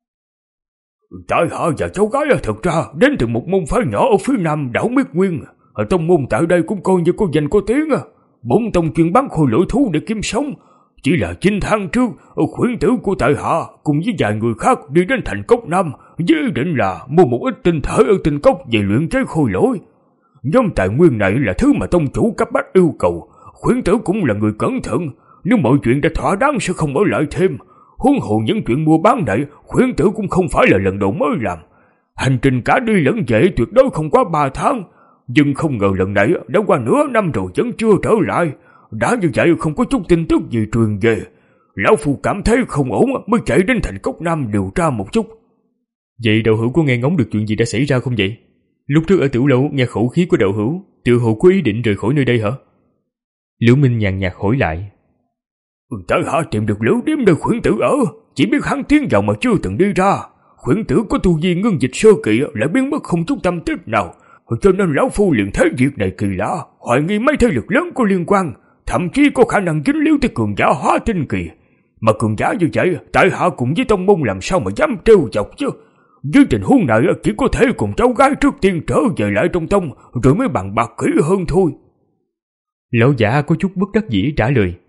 Tại hạ và cháu gái thật ra đến từ một môn phái nhỏ ở phía nam đảo Miết Nguyên. Tông môn tại đây cũng coi như có danh có tiếng. Bốn tông chuyên bán khôi lỗi thú để kiếm sống. Chỉ là chín tháng trước, khuyển tử của tại hạ cùng với vài người khác đi đến thành Cốc Nam với ý định là mua một ít tinh thể ở tinh cốc về luyện chế khôi lỗi. Nhóm tài nguyên này là thứ mà tông chủ cấp bách yêu cầu. Khuyển tử cũng là người cẩn thận, nếu mọi chuyện đã thỏa đáng sẽ không ở lại thêm. Huống hồ những chuyện mua bán này, khuyển tử cũng không phải là lần đầu mới làm. Hành trình cả đi lẫn về tuyệt đối không quá ba tháng, nhưng không ngờ lần này đã qua nửa năm rồi vẫn chưa trở lại. Đã như vậy không có chút tin tức gì truyền về. Lão phu cảm thấy không ổn mới chạy đến thành Cốc Nam điều tra một chút. Vậy đạo hữu có nghe ngóng được chuyện gì đã xảy ra không vậy? Lúc trước ở tiểu lâu nghe khẩu khí của đạo hữu, tự hồ có ý định rời khỏi nơi đây hả? Liễu Minh nhàn nhạt hỏi lại. Tại hạ tìm được lữ điếm nơi khuyển tử ở, chỉ biết hắn tiến vào mà chưa từng đi ra. Khuyển tử có tu vi ngưng dịch sơ kỳ lại biến mất không chút tâm tích nào, cho nên lão phu liền thấy việc này kỳ lạ, hoài nghi mấy thế lực lớn có liên quan, thậm chí có khả năng dính líu tới cường giả hóa tinh kỳ. Mà cường giả như vậy, tại hạ cùng với tông môn làm sao mà dám trêu chọc chứ? Dưới tình huống này chỉ có thể cùng cháu gái trước tiên trở về lại trong tông, rồi mới bàn bạc kỹ hơn thôi. Lão giả có chút bất đắc dĩ trả lời.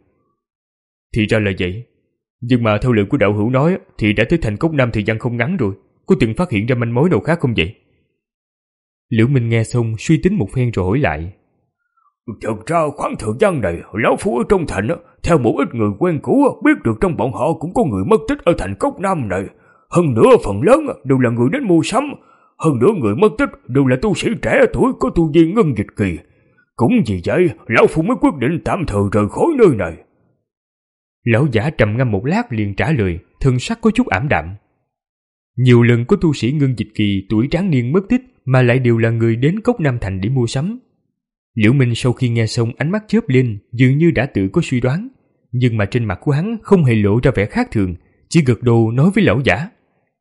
Thì ra là vậy, nhưng mà theo lời của đạo hữu nói thì đã tới thành Cốc Nam thời gian không ngắn rồi, có từng phát hiện ra manh mối nào khác không vậy? Liễu Minh nghe xong suy tính một phen rồi hỏi lại. Thật ra khoảng thời gian này, lão phu ở trong thành theo một ít người quen cũ biết được trong bọn họ cũng có người mất tích ở thành Cốc Nam này. Hơn nữa phần lớn đều là người đến mua sắm, hơn nữa người mất tích đều là tu sĩ trẻ tuổi có tu vi ngân dịch kỳ. Cũng vì vậy, lão phu mới quyết định tạm thời rời khỏi nơi này. Lão giả trầm ngâm một lát liền trả lời, thân sắc có chút ảm đạm. Nhiều lần có tu sĩ ngân dịch kỳ tuổi tráng niên mất tích mà lại đều là người đến Cốc Nam Thành để mua sắm. Liễu Minh sau khi nghe xong ánh mắt chớp lên, dường như đã tự có suy đoán, nhưng mà trên mặt của hắn không hề lộ ra vẻ khác thường, chỉ gật đầu nói với lão giả.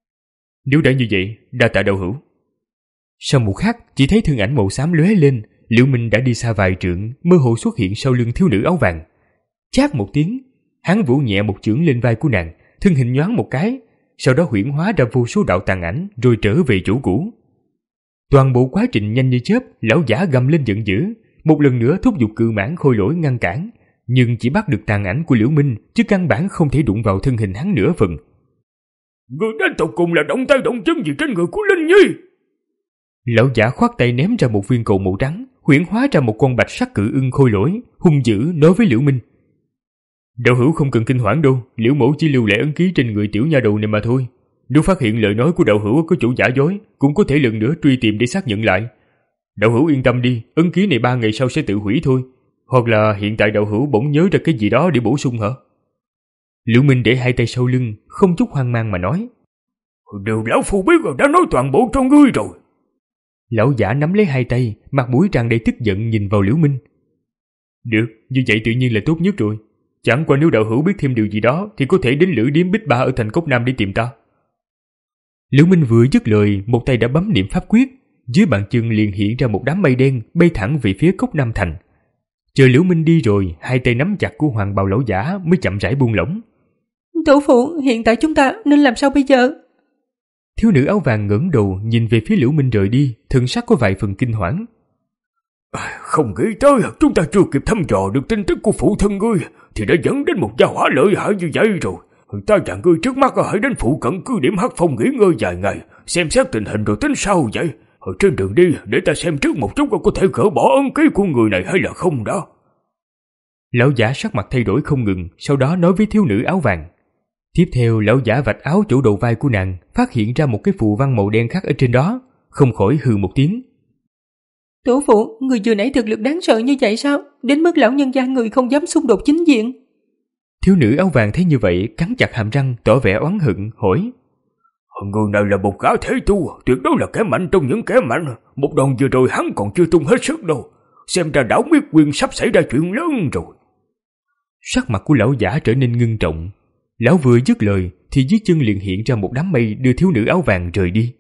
Nếu đã như vậy, đa tạ đạo hữu. Sau một khắc, chỉ thấy thân ảnh màu xám lóe lên, Liễu Minh đã đi xa vài trượng, mơ hồ xuất hiện sau lưng thiếu nữ áo vàng. Chát một tiếng, hắn vỗ nhẹ một chưởng lên vai của nàng, thân hình nhoáng một cái, sau đó huyễn hóa ra vô số đạo tàn ảnh rồi trở về chỗ cũ. Toàn bộ quá trình nhanh như chớp, lão giả gầm lên giận dữ, một lần nữa thúc giục cự mãng khôi lỗi ngăn cản, nhưng chỉ bắt được tàn ảnh của Liễu Minh, chứ căn bản không thể đụng vào thân hình hắn nửa phần. Người đến tột cùng là động tay động chân gì trên người của Linh Nhi? Lão giả khoát tay ném ra một viên cầu màu trắng, huyễn hóa ra một con bạch sắc cự ưng khôi lỗi, hung dữ nói với Liễu Minh. Đạo hữu không cần kinh hoảng đâu, Liễu mẫu chỉ lưu lại ấn ký trên người tiểu nha đầu này mà thôi. Nếu phát hiện lời nói của đạo hữu có chỗ giả dối, cũng có thể lần nữa truy tìm để xác nhận lại. Đạo hữu yên tâm đi, ấn ký này ba ngày sau sẽ tự hủy thôi. Hoặc là hiện tại đạo hữu bỗng nhớ ra cái gì đó để bổ sung hả? Liễu Minh để hai tay sau lưng, không chút hoang mang mà nói. Điều lão phu biết rồi, đã nói toàn bộ cho ngươi rồi. Lão giả nắm lấy hai tay, mặt mũi tràn đầy tức giận nhìn vào Liễu Minh. Được, như vậy tự nhiên là tốt nhất rồi. Chẳng qua nếu đạo hữu biết thêm điều gì đó thì có thể đến lữ điếm Bích Ba ở thành Cốc Nam để tìm ta. Liễu Minh vừa dứt lời, một tay đã bấm niệm pháp quyết, dưới bàn chân liền hiện ra một đám mây đen bay thẳng về phía Cốc Nam thành. Chờ Liễu Minh đi rồi, hai tay nắm chặt của Hoàng Bào lão giả mới chậm rãi buông lỏng. Tổ phụ, hiện tại chúng ta nên làm sao bây giờ? Thiếu nữ áo vàng ngẩng đầu nhìn về phía Liễu Minh rời đi, thần sắc có vài phần kinh hoảng. Không nghĩ tới chúng ta chưa kịp thăm dò được tin tức của phụ thân ngươi thì đã dẫn đến một gia hỏa lợi hại như vậy rồi. Ta và ngươi trước mắt hãy đến phụ cận cứ điểm Hắc Phong nghỉ ngơi vài ngày, xem xét tình hình rồi tính sao vậy. Ở trên đường đi để ta xem trước một chút có thể gỡ bỏ ấn ký của người này hay là không đó. Lão giả sắc mặt thay đổi không ngừng, sau đó nói với thiếu nữ áo vàng. Tiếp theo lão giả vạch áo chỗ đầu vai của nàng, phát hiện ra một cái phù văn màu đen khác ở trên đó, không khỏi hừ một tiếng. Tổ phụ, người vừa nãy thực lực đáng sợ như vậy sao? Đến mức lão nhân gia người không dám xung đột chính diện. Thiếu nữ áo vàng thấy như vậy, cắn chặt hàm răng, tỏ vẻ oán hận, hỏi. Người này là một gã thế tu, tuyệt đối là kẻ mạnh trong những kẻ mạnh. Một đòn vừa rồi hắn còn chưa tung hết sức đâu. Xem ra đảo Miết Quyên sắp xảy ra chuyện lớn rồi. Sắc mặt của lão giả trở nên ngưng trọng. Lão vừa dứt lời thì dưới chân liền hiện ra một đám mây đưa thiếu nữ áo vàng rời đi.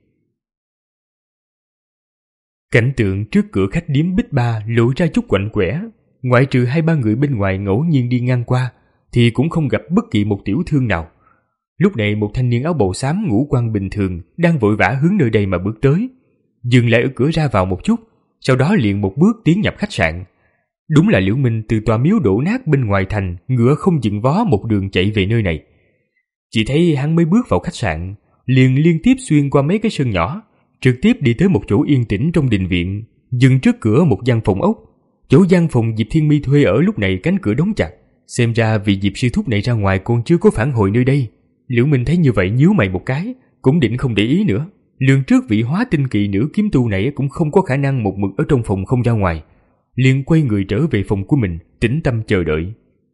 Cảnh tượng trước cửa khách điếm Bích Ba lộ ra chút quạnh quẻ. Ngoại trừ hai ba người bên ngoài ngẫu nhiên đi ngang qua thì cũng không gặp bất kỳ một tiểu thương nào. Lúc này một thanh niên áo bào xám ngũ quan bình thường đang vội vã hướng nơi đây mà bước tới, dừng lại ở cửa ra vào một chút, sau đó liền một bước tiến nhập khách sạn. Đúng là Liễu Minh từ tòa miếu đổ nát bên ngoài thành ngựa không dừng vó một đường chạy về nơi này. Chỉ thấy hắn mới bước vào khách sạn, liền liên tiếp xuyên qua mấy cái sân nhỏ, trực tiếp đi tới một chỗ yên tĩnh trong đình viện, dừng trước cửa một gian phòng ốc. Chỗ gian phòng Diệp Thiên Mi thuê ở lúc này cánh cửa đóng chặt, xem ra vị Diệp sư thúc này ra ngoài còn chưa có phản hồi nơi đây. Liễu Minh thấy như vậy nhíu mày một cái, cũng định không để ý nữa. Lường trước vị hóa tinh kỳ nữ kiếm tu này cũng không có khả năng một mực ở trong phòng không ra ngoài, liền quay người trở về phòng của mình, tĩnh tâm chờ đợi.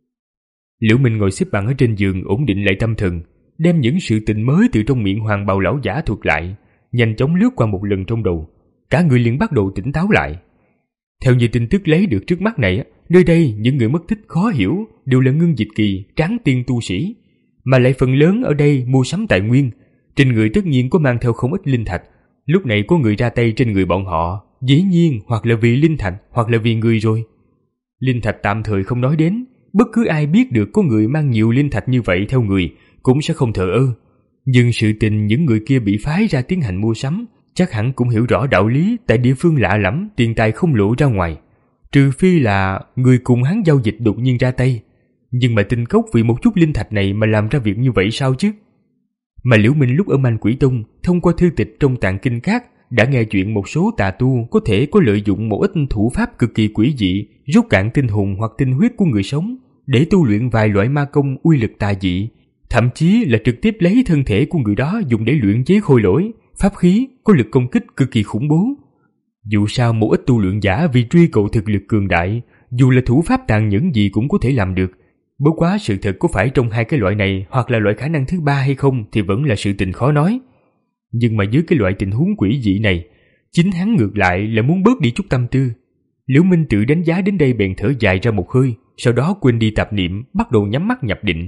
Liễu Minh ngồi xếp bằng ở trên giường, ổn định lại tâm thần, đem những sự tình mới từ trong miệng Hoàng Bào lão giả thuật lại, nhanh chóng lướt qua một lần trong đầu, cả người liền bắt đầu tỉnh táo lại. Theo như tin tức lấy được trước mắt này, nơi đây những người mất tích khó hiểu đều là ngưng dịch kỳ, tráng tiên tu sĩ, mà lại phần lớn ở đây mua sắm tài nguyên, trên người tất nhiên có mang theo không ít linh thạch. Lúc này có người ra tay trên người bọn họ, dĩ nhiên hoặc là vì linh thạch hoặc là vì người rồi. Linh thạch tạm thời không nói đến, bất cứ ai biết được có người mang nhiều linh thạch như vậy theo người cũng sẽ không thờ ơ. Nhưng sự tình những người kia bị phái ra tiến hành mua sắm, chắc hẳn cũng hiểu rõ đạo lý, tại địa phương lạ lẫm tiền tài không lộ ra ngoài, trừ phi là người cùng hắn giao dịch đột nhiên ra tay. Nhưng mà Tinh Cốc vì một chút linh thạch này mà làm ra việc như vậy sao chứ? Mà Liễu Minh lúc ở Man Quỷ Tông, thông qua thư tịch trong tạng kinh khác, đã nghe chuyện một số tà tu có thể có lợi dụng một ít thủ pháp cực kỳ quỷ dị, rút cạn tinh hồn hoặc tinh huyết của người sống để tu luyện vài loại ma công uy lực tà dị, thậm chí là trực tiếp lấy thân thể của người đó dùng để luyện chế khôi lỗi, pháp khí có lực công kích cực kỳ khủng bố. Dù sao một ít tu luyện giả vì truy cầu thực lực cường đại, dù là thủ pháp tàn nhẫn gì cũng có thể làm được. Bất quá sự thật có phải trong hai cái loại này hoặc là loại khả năng thứ ba hay không thì vẫn là sự tình khó nói. Nhưng mà dưới cái loại tình huống quỷ dị này, chính hắn ngược lại là muốn bớt đi chút tâm tư. Liễu Minh tự đánh giá đến đây bèn thở dài ra một hơi, sau đó quên đi tạp niệm, bắt đầu nhắm mắt nhập định.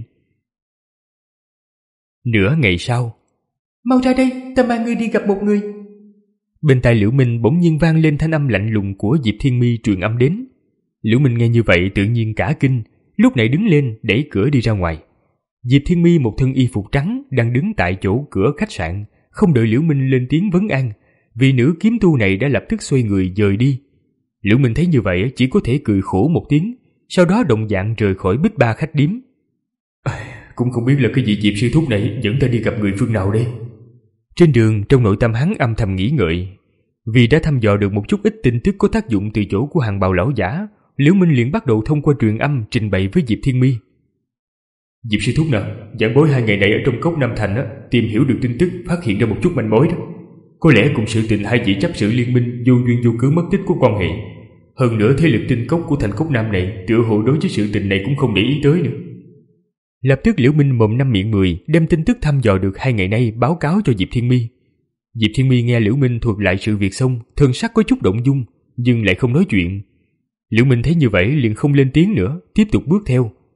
Nửa ngày sau, mau ra đây, ta mang ngươi đi gặp một người. Bên tai Liễu Minh bỗng nhiên vang lên thanh âm lạnh lùng của Diệp Thiên Mi truyền âm đến. Liễu Minh nghe như vậy tự nhiên cả kinh, lúc này đứng lên đẩy cửa đi ra ngoài. Diệp Thiên Mi một thân y phục trắng đang đứng tại chỗ cửa khách sạn, không đợi Liễu Minh lên tiếng vấn an, vì nữ kiếm tu này đã lập tức xoay người dời đi. Liễu Minh thấy như vậy chỉ có thể cười khổ một tiếng, sau đó đồng dạng rời khỏi Bích Ba khách điếm. Cũng không biết là cái vị Diệp sư thúc này dẫn ta đi gặp người phương nào đây. Trên đường, trong nội tâm hắn âm thầm nghĩ ngợi, vì đã thăm dò được một chút ít tin tức có tác dụng từ chỗ của Hàng Bào lão giả, Liễu Minh liền bắt đầu thông qua truyền âm trình bày với Diệp Thiên Mi. Diệp sư thúc nào, giảng bối hai ngày này ở trong cốc Nam Thành á, tìm hiểu được tin tức, phát hiện ra một chút manh mối đó. Có lẽ cùng sự tình hai vị chấp sự liên minh vô duyên vô cớ mất tích có quan hệ. Hơn nữa thế lực Tinh Cốc của thành Cốc Nam này tựa hồ đối với sự tình này cũng không để ý tới nữa. Lập tức Liễu Minh mồm năm miệng mười đem tin tức thăm dò được hai ngày nay báo cáo cho Diệp Thiên Mi. Diệp Thiên Mi nghe Liễu Minh thuật lại sự việc xong, thân sắc có chút động dung, nhưng lại không nói chuyện. Liễu Minh thấy như vậy liền không lên tiếng nữa, tiếp tục bước theo.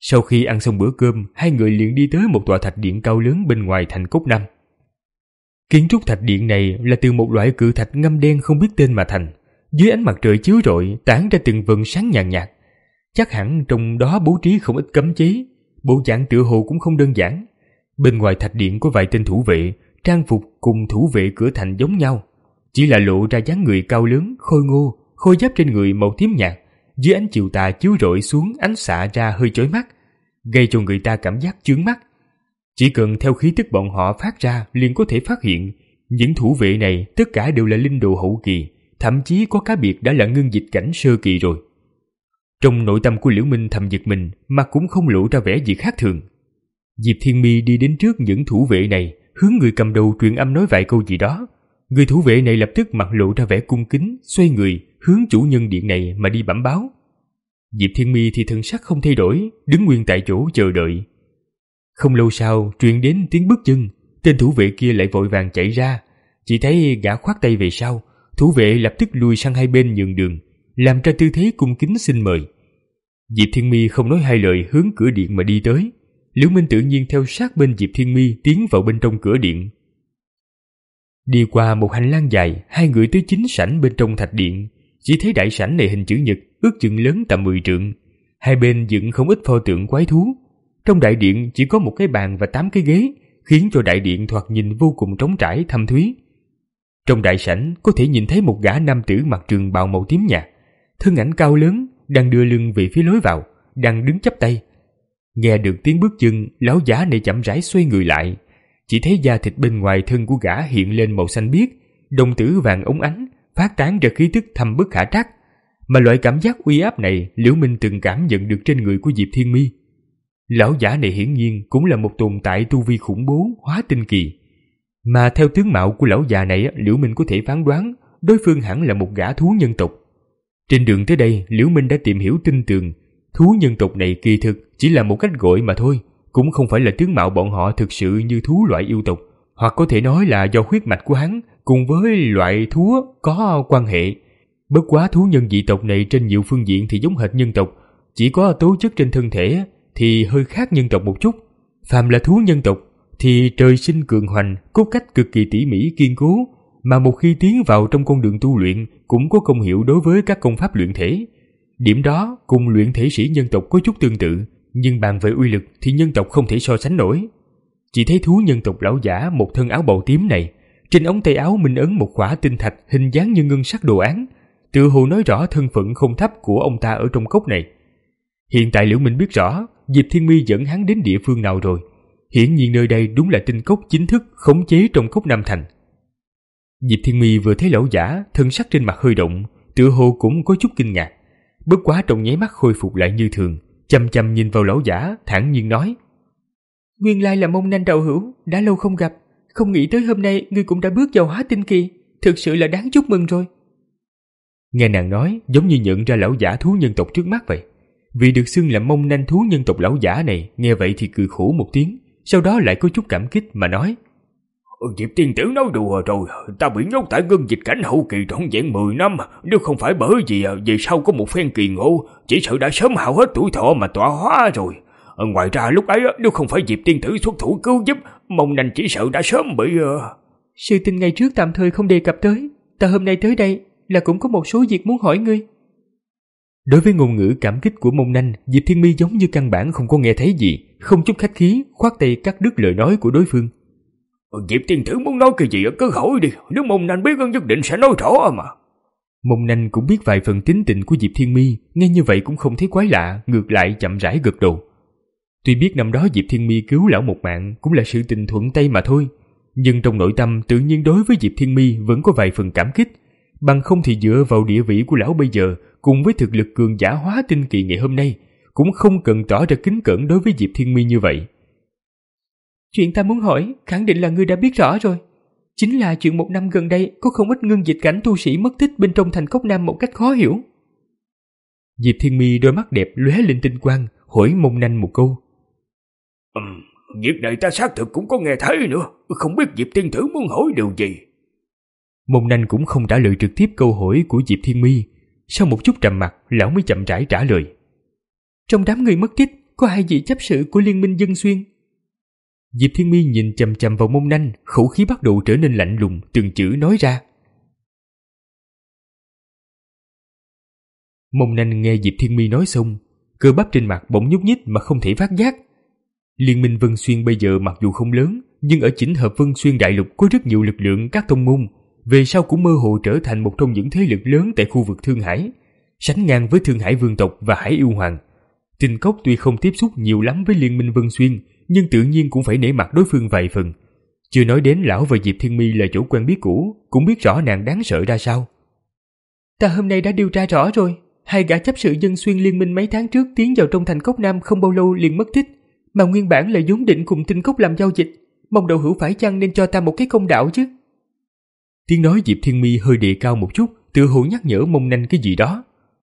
Sau khi ăn xong bữa cơm, hai người liền đi tới một tòa thạch điện cao lớn bên ngoài thành Cốc Nam. Kiến trúc thạch điện này là từ một loại cự thạch ngăm đen không biết tên mà thành, dưới ánh mặt trời chiếu rọi tản ra từng vầng sáng nhàn nhạt. Chắc hẳn trong đó bố trí không ít cấm chế, bộ dạng tựa hồ cũng không đơn giản. Bên ngoài thạch điện có vài tên thủ vệ, trang phục cùng thủ vệ cửa thành giống nhau, chỉ là lộ ra dáng người cao lớn, khôi ngô, khôi giáp trên người màu tím nhạt, dưới ánh chiều tà chiếu rọi xuống ánh xạ ra hơi chói mắt, gây cho người ta cảm giác chướng mắt. Chỉ cần theo khí tức bọn họ phát ra liền có thể phát hiện, những thủ vệ này tất cả đều là linh đồ hậu kỳ, thậm chí có cá biệt đã là ngưng dịch cảnh sơ kỳ rồi. Trong nội tâm của Liễu Minh thầm giật mình, mà cũng không lộ ra vẻ gì khác thường. Diệp Thiên Mi đi đến trước những thủ vệ này, hướng người cầm đầu truyền âm nói vài câu gì đó. Người thủ vệ này lập tức mặt lộ ra vẻ cung kính, xoay người hướng chủ nhân điện này mà đi bẩm báo. Diệp Thiên Mi thì thần sắc không thay đổi, đứng nguyên tại chỗ chờ đợi. Không lâu sau truyền đến tiếng bước chân, tên thủ vệ kia lại vội vàng chạy ra. Chỉ thấy gã khoát tay về sau, thủ vệ lập tức lùi sang hai bên nhường đường, làm ra tư thế cung kính xin mời. Diệp Thiên Mi không nói hai lời hướng cửa điện mà đi tới. Liễu Minh tự nhiên theo sát bên Diệp Thiên Mi tiến vào bên trong cửa điện. Đi qua một hành lang dài, hai người tới chính sảnh bên trong thạch điện. Chỉ thấy đại sảnh này hình chữ nhật, ước chừng lớn tầm mười trượng. Hai bên dựng không ít pho tượng quái thú. Trong đại điện chỉ có một cái bàn và tám cái ghế, khiến cho đại điện thoạt nhìn vô cùng trống trải thâm thúy. Trong đại sảnh có thể nhìn thấy một gã nam tử mặc trường bào màu tím nhạt, thân ảnh cao lớn, đang đưa lưng về phía lối vào, đang đứng chắp tay. Nghe được tiếng bước chân, lão giả này chậm rãi xoay người lại. Chỉ thấy da thịt bên ngoài thân của gã hiện lên màu xanh biếc, đồng tử vàng óng ánh, phát tán ra khí tức thâm bất khả trắc. Mà loại cảm giác uy áp này Liễu Minh từng cảm nhận được trên người của Diệp Thiên Mi. Lão giả này hiển nhiên cũng là một tồn tại tu vi khủng bố, hóa tinh kỳ. Mà theo tướng mạo của lão già này, Liễu Minh có thể phán đoán đối phương hẳn là một gã thú nhân tộc. Trên đường tới đây, Liễu Minh đã tìm hiểu tin tường, thú nhân tộc này kỳ thực chỉ là một cách gọi mà thôi, cũng không phải là tướng mạo bọn họ thực sự như thú loại yêu tộc, hoặc có thể nói là do huyết mạch của hắn cùng với loại thú có quan hệ. Bất quá thú nhân dị tộc này trên nhiều phương diện thì giống hệt nhân tộc, chỉ có tố chất trên thân thể thì hơi khác nhân tộc một chút. Phàm là thú nhân tộc thì trời sinh cường hoành, cốt cách cực kỳ tỉ mỉ kiên cố, mà một khi tiến vào trong con đường tu luyện cũng có công hiệu đối với các công pháp luyện thể. Điểm đó cùng luyện thể sĩ nhân tộc có chút tương tự, nhưng bàn về uy lực thì nhân tộc không thể so sánh nổi. Chỉ thấy thú nhân tộc lão giả một thân áo bào tím này, trên ống tay áo minh ấn một khỏa tinh thạch hình dáng như ngân sắc đồ án, tựa hồ nói rõ thân phận không thấp của ông ta ở trong cốc này. Hiện tại Liễu Minh biết rõ Diệp Thiên Mi dẫn hắn đến địa phương nào rồi. Hiển nhiên nơi đây đúng là tinh cốc chính thức khống chế trong cốc Nam Thành. Diệp Thiên Mi vừa thấy lão giả, thân sắc trên mặt hơi động, tựa hồ cũng có chút kinh ngạc. Bất quá trong nháy mắt khôi phục lại như thường, chăm chăm nhìn vào lão giả, thản nhiên nói: Nguyên lai là mông nanh đạo hữu, đã lâu không gặp, không nghĩ tới hôm nay ngươi cũng đã bước vào hóa tinh kỳ, thực sự là đáng chúc mừng rồi. Nghe nàng nói, giống như nhận ra lão giả thú nhân tộc trước mắt vậy. Vì được xưng là mông nanh thú nhân tộc lão giả này, nghe vậy thì cười khổ một tiếng, sau đó lại có chút cảm kích mà nói: Diệp tiên tử nói đùa rồi, ta bị nhốt tại ngân dịch cảnh hậu kỳ trọn vẹn mười năm, nếu không phải bởi vì về sau có một phen kỳ ngộ, chỉ sợ đã sớm hao hết tuổi thọ mà tọa hóa rồi. Ngoài ra lúc ấy nếu không phải Diệp tiên tử xuất thủ cứu giúp, mong nanh chỉ sợ đã sớm bị... Uh... Sự tình ngày trước tạm thời không đề cập tới, ta hôm nay tới đây là cũng có một số việc muốn hỏi ngươi. Đối với ngôn ngữ cảm kích của mông nanh, Diệp Thiên Mi giống như căn bản không có nghe thấy gì, không chút khách khí, khoát tay cắt đứt lời nói của đối phương. Diệp tiên tử muốn nói cái gì cứ hỏi đi, nếu mông nanh biết nhất định sẽ nói rõ mà. Mông nanh cũng biết vài phần tính tình của Diệp Thiên Mi, nghe như vậy cũng không thấy quái lạ, ngược lại chậm rãi gật đầu. Tuy biết năm đó Diệp Thiên Mi cứu lão một mạng cũng là sự tình thuận tay mà thôi, nhưng trong nội tâm tự nhiên đối với Diệp Thiên Mi vẫn có vài phần cảm kích, bằng không thì dựa vào địa vị của lão bây giờ cùng với thực lực cường giả hóa tinh kỳ ngày hôm nay, cũng không cần tỏ ra kính cẩn đối với Diệp Thiên Mi như vậy. Chuyện ta muốn hỏi khẳng định là ngươi đã biết rõ rồi, chính là chuyện một năm gần đây có không ít ngưng dịch cảnh tu sĩ mất tích bên trong thành Cốc Nam một cách khó hiểu. Diệp Thiên Mi đôi mắt đẹp lóe lên tinh quang, hỏi mông nanh một câu. Ừ, việc này ta xác thực cũng có nghe thấy nữa, không biết Diệp tiên tử muốn hỏi điều gì. Mông nanh cũng không trả lời trực tiếp câu hỏi của Diệp Thiên Mi. Sau một chút trầm mặc, lão mới chậm rãi trả lời. Trong đám người mất tích có hai vị chấp sự của Liên minh Dân Xuyên. Diệp Thiên Mi nhìn chằm chằm vào Mông Nanh, khẩu khí bắt đầu trở nên lạnh lùng, từng chữ nói ra. Mông Nanh nghe Diệp Thiên Mi nói xong, cơ bắp trên mặt bỗng nhúc nhích mà không thể phát giác. Liên minh Vân Xuyên bây giờ mặc dù không lớn, nhưng ở chỉnh hợp Vân Xuyên đại lục có rất nhiều lực lượng các tông môn, về sau cũng mơ hồ trở thành một trong những thế lực lớn tại khu vực Thương Hải, sánh ngang với Thương Hải Vương tộc và Hải Yêu Hoàng. Tinh Cốc tuy không tiếp xúc nhiều lắm với Liên minh Vân Xuyên, nhưng tự nhiên cũng phải nể mặt đối phương vài phần. Chưa nói đến lão và Diệp Thiên Mi là chỗ quen biết cũ, cũng biết rõ nàng đáng sợ ra sao. Ta hôm nay đã điều tra rõ rồi, hai gã chấp sự Dân Xuyên Liên minh mấy tháng trước tiến vào trong thành Cốc Nam không bao lâu liền mất tích, mà nguyên bản là vốn định cùng Tinh Cốc làm giao dịch. Mong Đậu Hữu phải chăng nên cho ta một cái công đạo chứ? Tiếng nói Diệp Thiên Mi hơi đề cao một chút, tựa hồ nhắc nhở Mông Nanh cái gì đó.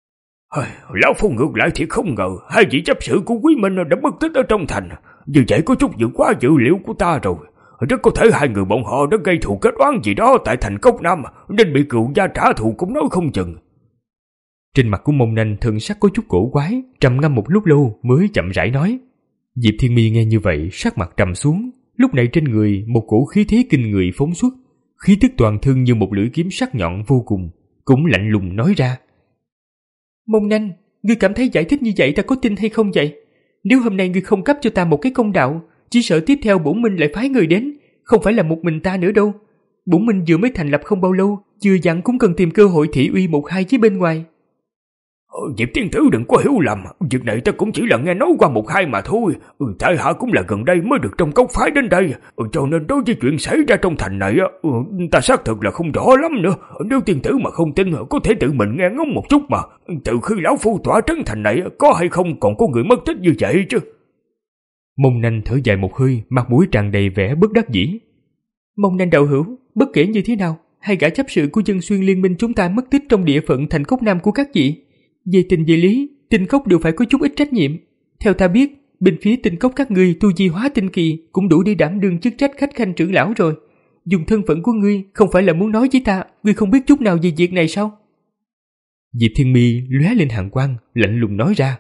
Lão Phu ngược lại thì không ngờ hai vị chấp sự của Quý Minh đã mất tích ở trong thành. Như vậy có chút vượt quá dự liệu của ta rồi. Rất có thể hai người bọn họ đã gây thù kết oán gì đó tại thành Cốc Nam, nên bị cựu gia trả thù cũng nói không chừng. Trên mặt của Mông Nanh thần sắc có chút cổ quái, trầm ngâm một lúc lâu mới chậm rãi nói. Diệp Thiên Mi nghe như vậy, sắc mặt trầm xuống. Lúc này trên người một cổ khí thế kinh người phóng xuất, khí tức toàn thân như một lưỡi kiếm sắc nhọn vô cùng, cũng lạnh lùng nói ra. Mông Nanh, ngươi cảm thấy giải thích như vậy ta có tin hay không vậy? Nếu hôm nay ngươi không cấp cho ta một cái công đạo, chỉ sợ tiếp theo Bổn Minh lại phái người đến, không phải là một mình ta nữa đâu. Bổn Minh vừa mới thành lập không bao lâu, chưa dặn cũng cần tìm cơ hội thị uy một hai với bên ngoài. Diệp tiên tử đừng có hiểu lầm, việc này ta cũng chỉ là nghe nói qua một hai mà thôi. Tại hạ cũng là gần đây mới được trong cốc phái đến đây, cho nên đối với chuyện xảy ra trong thành này ta xác thực là không rõ lắm nữa. Nếu tiên tử mà không tin, có thể tự mình nghe ngóng một chút mà. Từ khi lão phu tỏa trấn thành này, có hay không còn có người mất tích như vậy chứ? Mông Nanh thở dài một hơi, mặt mũi tràn đầy vẻ bất đắc dĩ. Mông Nanh đạo hữu, bất kể như thế nào, hai gã chấp sự của Dân Xuyên Liên minh chúng ta mất tích trong địa phận thành Cốc Nam của các vị. Về tình về lý, Tinh Cốc đều phải có chút ít trách nhiệm. Theo ta biết, bên phía Tinh Cốc các ngươi tu vi hóa tinh kỳ cũng đủ để đảm đương chức trách khách khanh trưởng lão rồi. Dùng thân phận của ngươi không phải là muốn nói với ta ngươi không biết chút nào về việc này sao? Diệp Thiên Mi lóe lên hàn quang, lạnh lùng nói ra.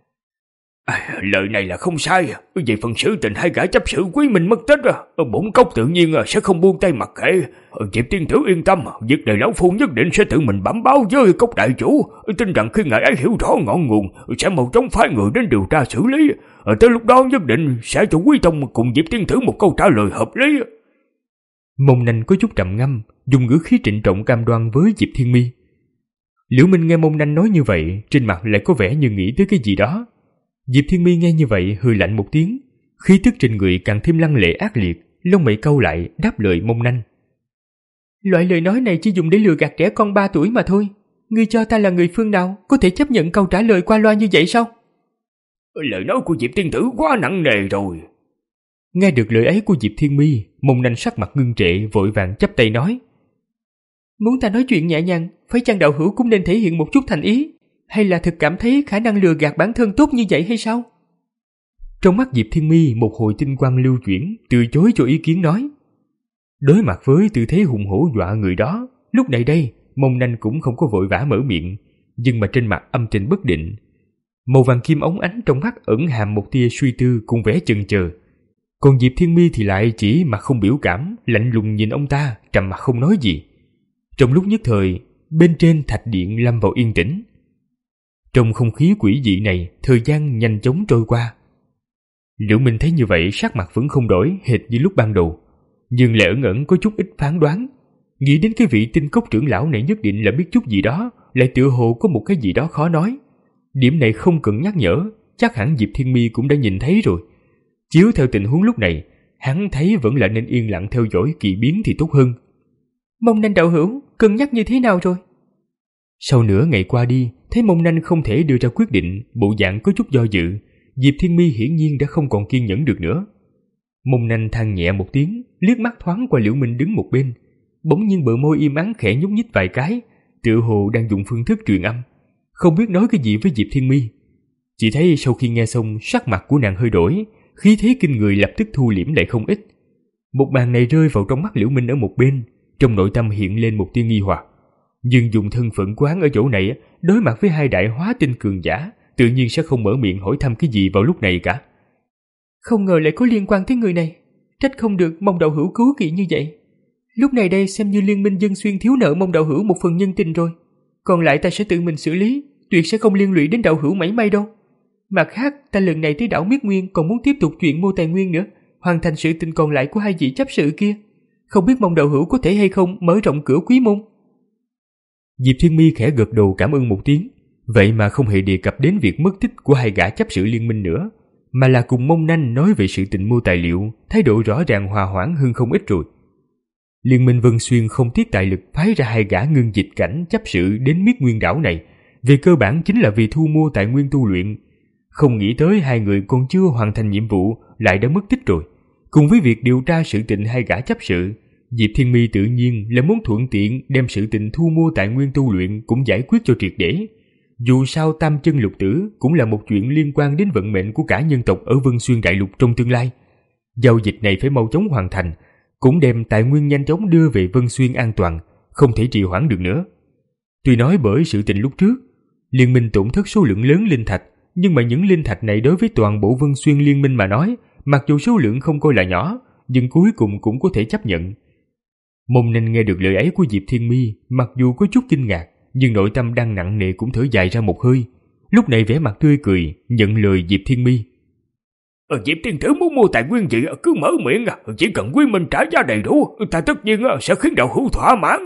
À, lời này là không sai. Về phần sự tình hai gã chấp sự Quý Minh mất tích, Bổn Cốc tự nhiên sẽ không buông tay mặc kệ. Diệp tiên tử yên tâm, việc này lão phu nhất định sẽ tự mình bẩm báo với Cốc đại chủ. Tin rằng khi ngài ấy hiểu rõ ngọn nguồn, sẽ mau chóng phái người đến điều tra xử lý. Tới lúc đó nhất định sẽ cho Quý Tông cùng Diệp tiên tử một câu trả lời hợp lý. Mông Nanh có chút trầm ngâm, dùng ngữ khí trịnh trọng cam đoan với Diệp Thiên Mi. Liễu Minh nghe Mông Nanh nói như vậy, trên mặt lại có vẻ như nghĩ tới cái gì đó. Diệp Thiên Mi nghe như vậy hừ lạnh một tiếng, khí tức trên người càng thêm lăng lệ ác liệt, lông mày cau lại đáp lời Mông Nanh. Loại lời nói này chỉ dùng để lừa gạt trẻ con ba tuổi mà thôi. Ngươi cho ta là người phương nào có thể chấp nhận câu trả lời qua loa như vậy sao? Lời nói của Diệp tiên tử quá nặng nề rồi. Nghe được lời ấy của Diệp Thiên Mi, Mông Nanh sắc mặt ngưng trệ, vội vàng chắp tay nói. Muốn ta nói chuyện nhẹ nhàng, phải chăng đạo hữu cũng nên thể hiện một chút thành ý? Hay là thực cảm thấy khả năng lừa gạt bản thân tốt như vậy hay sao? Trong mắt Diệp Thiên Mi một hồi tinh quang lưu chuyển, từ chối cho ý kiến nói. Đối mặt với tư thế hùng hổ dọa người đó, lúc này đây Mông Nanh cũng không có vội vã mở miệng, nhưng mà trên mặt âm tình bất định. Màu vàng kim óng ánh trong mắt ẩn hàm một tia suy tư cùng vẻ chần chờ. Còn Diệp Thiên Mi thì lại chỉ mặt không biểu cảm, lạnh lùng nhìn ông ta, trầm mặt không nói gì. Trong lúc nhất thời, bên trên thạch điện lâm vào yên tĩnh. Trong không khí quỷ dị này, thời gian nhanh chóng trôi qua. Liễu Minh thấy như vậy, sắc mặt vẫn không đổi, hệt như lúc ban đầu, nhưng lại ẩn ẩn có chút ít phán đoán. Nghĩ đến cái vị Tinh Cốc trưởng lão này nhất định là biết chút gì đó, lại tựa hồ có một cái gì đó khó nói. Điểm này không cần nhắc nhở, chắc hẳn Diệp Thiên Mi cũng đã nhìn thấy rồi. Chiếu theo tình huống lúc này, hắn thấy vẫn là nên yên lặng theo dõi kỳ biến thì tốt hơn. Mông Nanh đạo hữu, cân nhắc như thế nào rồi? Sau nửa ngày qua đi, thấy Mông Nanh không thể đưa ra quyết định, bộ dạng có chút do dự, Diệp Thiên Mi hiển nhiên đã không còn kiên nhẫn được nữa. Mông Nanh than nhẹ một tiếng, liếc mắt thoáng qua Liễu Minh đứng một bên, bỗng nhiên bờ môi im ắng khẽ nhúc nhích vài cái, tựa hồ đang dùng phương thức truyền âm, không biết nói cái gì với Diệp Thiên Mi. Chỉ thấy sau khi nghe xong, sắc mặt của nàng hơi đổi, khí thế kinh người lập tức thu liễm lại không ít. Một màn này rơi vào trong mắt Liễu Minh ở một bên, trong nội tâm hiện lên một tia nghi hoặc. Nhưng dùng thân phận của hắn ở chỗ này, đối mặt với hai đại hóa tinh cường giả, tự nhiên sẽ không mở miệng hỏi thăm cái gì vào lúc này cả. Không ngờ lại có liên quan tới người này. Trách không được Mông Đạo Hữu cứu kỵ như vậy. Lúc này đây xem như Liên minh Dân Xuyên thiếu nợ Mông Đạo Hữu một phần nhân tình rồi. Còn lại ta sẽ tự mình xử lý, tuyệt sẽ không liên lụy đến Đạo Hữu mảy may đâu. Mặt khác, ta lần này tới đảo Miết Nguyên còn muốn tiếp tục chuyện mua tài nguyên nữa, hoàn thành sự tình còn lại của hai vị chấp sự kia. Không biết Mông Đạo Hữu có thể hay không mở rộng cửa Quý Môn. Diệp Thiên Mi khẽ gật đầu cảm ơn một tiếng, vậy mà không hề đề cập đến việc mất tích của hai gã chấp sự liên minh nữa, mà là cùng Mông Nanh nói về sự tình mua tài liệu, thái độ rõ ràng hòa hoãn hơn không ít rồi. Liên minh Vân Xuyên không tiếc tài lực phái ra hai gã ngưng dịch cảnh chấp sự đến Miết Nguyên đảo này, về cơ bản chính là vì thu mua tài nguyên tu luyện. Không nghĩ tới hai người còn chưa hoàn thành nhiệm vụ lại đã mất tích rồi. Cùng với việc điều tra sự tình hai gã chấp sự, Diệp Thiên Mi tự nhiên là muốn thuận tiện đem sự tình thu mua tài nguyên tu luyện cũng giải quyết cho triệt để. Dù sao tam chân lục tử cũng là một chuyện liên quan đến vận mệnh của cả nhân tộc ở Vân Xuyên Đại Lục trong tương lai. Giao dịch này phải mau chóng hoàn thành, cũng đem tài nguyên nhanh chóng đưa về Vân Xuyên an toàn, không thể trì hoãn được nữa. Tuy nói bởi sự tình lúc trước, liên minh tổn thất số lượng lớn linh thạch, nhưng mà những linh thạch này đối với toàn bộ Vân Xuyên liên minh mà nói, mặc dù số lượng không coi là nhỏ, nhưng cuối cùng cũng có thể chấp nhận. Mông Nanh nghe được lời ấy của Diệp Thiên Mi, mặc dù có chút kinh ngạc, nhưng nội tâm đang nặng nề cũng thở dài ra một hơi. Lúc này vẻ mặt tươi cười, nhận lời Diệp Thiên Mi. Ờ, Diệp tiên tử muốn mua tài nguyên gì cứ mở miệng, chỉ cần Quý Minh trả giá đầy đủ, ta tất nhiên sẽ khiến Đạo Hữu thỏa mãn.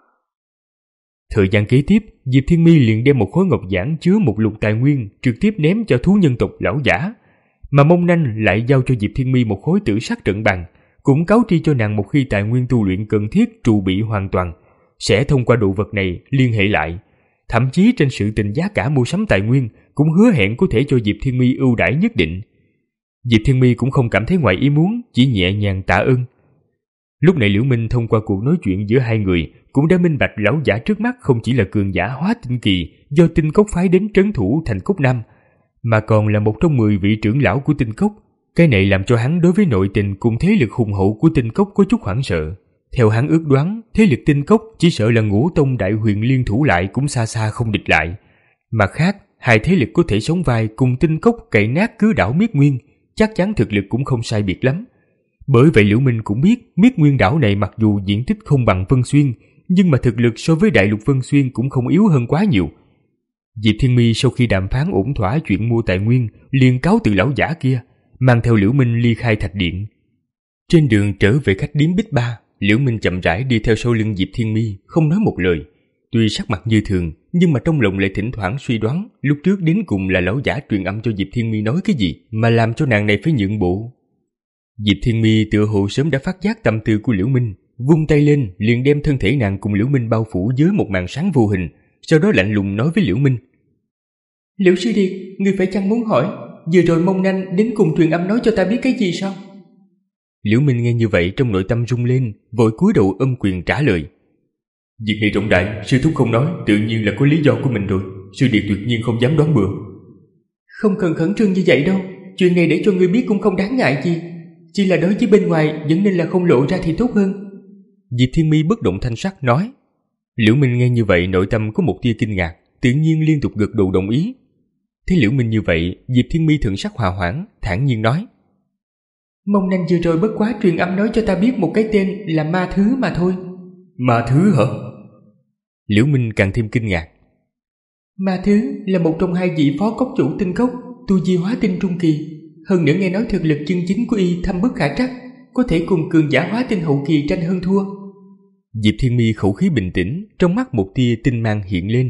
Thời gian kế tiếp, Diệp Thiên Mi liền đem một khối ngọc giản chứa một lục tài nguyên trực tiếp ném cho thú nhân tộc lão giả, mà Mông Nanh lại giao cho Diệp Thiên Mi một khối tử sắc trận bàn, cũng cáo tri cho nàng một khi tài nguyên tu luyện cần thiết trụ bị hoàn toàn, sẽ thông qua đồ vật này liên hệ lại. Thậm chí trên sự tình giá cả mua sắm tài nguyên cũng hứa hẹn có thể cho Diệp Thiên Mi ưu đãi nhất định. Diệp Thiên Mi cũng không cảm thấy ngoài ý muốn, chỉ nhẹ nhàng tạ ơn. Lúc này Liễu Minh thông qua cuộc nói chuyện giữa hai người cũng đã minh bạch lão giả trước mắt không chỉ là cường giả hóa tinh kỳ do tinh cốc phái đến trấn thủ thành Cốc Nam, mà còn là một trong mười vị trưởng lão của tinh cốc. Cái này làm cho hắn đối với nội tình cùng thế lực hùng hậu của tinh cốc có chút hoảng sợ. Theo hắn ước đoán, thế lực tinh cốc chỉ sợ là Ngũ Tông Đại Huyền liên thủ lại cũng xa xa không địch lại. Mặt khác, hai thế lực có thể sống vai cùng tinh cốc cày nát cứ đảo Miết Nguyên, chắc chắn thực lực cũng không sai biệt lắm. Bởi vậy Liễu Minh cũng biết Miết Nguyên đảo này mặc dù diện tích không bằng Vân Xuyên, nhưng mà thực lực so với Đại Lục Vân Xuyên cũng không yếu hơn quá nhiều. Diệp Thiên Mi sau khi đàm phán ổn thỏa chuyện mua tài nguyên, liền cáo từ lão giả kia, mang theo Liễu Minh ly khai thạch điện. Trên đường trở về khách điếm Bích Ba, Liễu Minh chậm rãi đi theo sau lưng Diệp Thiên Mi, không nói một lời. Tuy sắc mặt như thường, nhưng mà trong lòng lại thỉnh thoảng suy đoán lúc trước đến cùng là lão giả truyền âm cho Diệp Thiên Mi nói cái gì mà làm cho nàng này phải nhượng bộ. Diệp Thiên Mi tựa hồ sớm đã phát giác tâm tư của Liễu Minh, vung tay lên liền đem thân thể nàng cùng Liễu Minh bao phủ dưới một màn sáng vô hình, sau đó lạnh lùng nói với Liễu Minh: Liễu sư điệt, ngươi phải chăng muốn hỏi vừa rồi Mông Nanh đến cùng truyền âm nói cho ta biết cái gì sao? Liễu Minh nghe như vậy trong nội tâm rung lên, vội cúi đầu ôm quyền trả lời: Việc này trọng đại, sư thúc không nói, tự nhiên là có lý do của mình rồi, sư điệt tuyệt nhiên không dám đoán bừa. Không cần khẩn trương như vậy đâu, chuyện này để cho ngươi biết cũng không đáng ngại gì, chỉ là đối với bên ngoài vẫn nên là không lộ ra thì tốt hơn. Diệp Thiên Mi bất động thanh sắc nói. Liễu Minh nghe như vậy nội tâm có một tia kinh ngạc, tự nhiên liên tục gật đầu đồng ý. Thấy Liễu Minh như vậy, Diệp Thiên Mi thần sắc hòa hoãn, thản nhiên nói: Mông Nanh vừa rồi bất quá truyền âm nói cho ta biết một cái tên là Ma Thứ mà thôi. Ma Thứ hả? Liễu Minh càng thêm kinh ngạc. Ma Thứ là một trong hai vị phó cốc chủ tinh cốc, tu vi hóa tinh trung kỳ, hơn nữa nghe nói thực lực chân chính của y thâm bất khả trắc, có thể cùng cường giả hóa tinh hậu kỳ tranh hơn thua. Diệp Thiên Mi khẩu khí bình tĩnh, trong mắt một tia tinh mang hiện lên.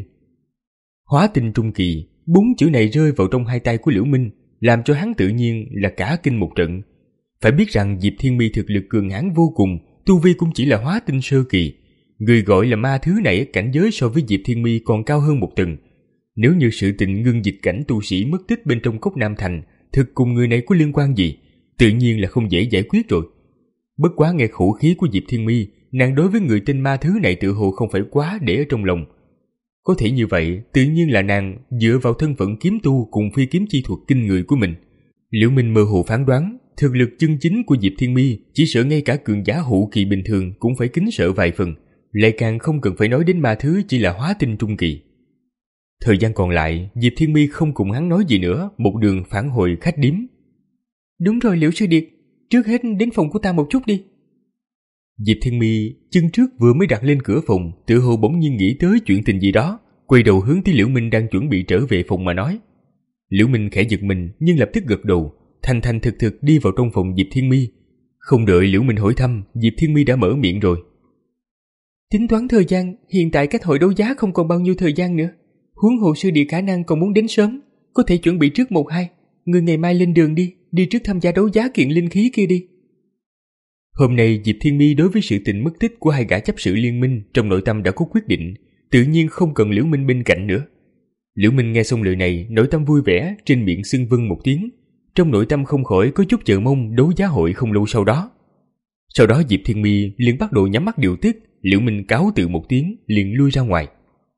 Hóa tinh trung kỳ, bốn chữ này rơi vào trong hai tay của Liễu Minh, làm cho hắn tự nhiên là cả kinh một trận. Phải biết rằng Diệp Thiên Mi thực lực cường hãn vô cùng, tu vi cũng chỉ là hóa tinh sơ kỳ. Người gọi là Ma Thứ này cảnh giới so với Diệp Thiên Mi còn cao hơn một tầng. Nếu như sự tình ngưng dịch cảnh tu sĩ mất tích bên trong Cốc Nam Thành thực cùng người này có liên quan gì, tự nhiên là không dễ giải quyết rồi. Bất quá nghe khẩu khí của Diệp Thiên Mi, nàng đối với người tên Ma Thứ này tự hồ không phải quá để ở trong lòng. Có thể như vậy, tự nhiên là nàng dựa vào thân phận kiếm tu cùng phi kiếm chi thuật kinh người của mình. Liễu Minh mơ hồ phán đoán, thực lực chân chính của Diệp Thiên Mi chỉ sợ ngay cả cường giả hậu kỳ bình thường cũng phải kính sợ vài phần, lại càng không cần phải nói đến Ma Thứ chỉ là hóa tinh trung kỳ. Thời gian còn lại, Diệp Thiên My không cùng hắn nói gì nữa, một đường phản hồi khách điếm. Đúng rồi Liễu Sư Điệt, trước hết đến phòng của ta một chút đi. Diệp Thiên My chân trước vừa mới đặt lên cửa phòng, tự hồ bỗng nhiên nghĩ tới chuyện tình gì đó, quay đầu hướng tới Liễu Minh đang chuẩn bị trở về phòng mà nói. Liễu Minh khẽ giật mình nhưng lập tức gật đầu, thành thành thực thực đi vào trong phòng Diệp Thiên My. Không đợi Liễu Minh hỏi thăm, Diệp Thiên My đã mở miệng rồi. Tính toán thời gian, hiện tại cách hội đấu giá không còn bao nhiêu thời gian nữa. Huống hồ Sư Điệt khả năng còn muốn đến sớm, có thể chuẩn bị trước một hai. Người ngày mai lên đường đi, đi trước tham gia đấu giá kiện linh khí kia đi. Hôm nay Diệp Thiên My đối với sự tình mất tích của hai gã chấp sự liên minh trong nội tâm đã có quyết định, tự nhiên không cần Liễu Minh bên cạnh nữa. Liễu Minh nghe xong lời này, nội tâm vui vẻ, trên miệng xưng vâng một tiếng, trong nội tâm không khỏi có chút chờ mong đấu giá hội không lâu sau đó. Sau đó Diệp Thiên My liền bắt đầu nhắm mắt điều tức, Liễu Minh cáo từ một tiếng liền lui ra ngoài.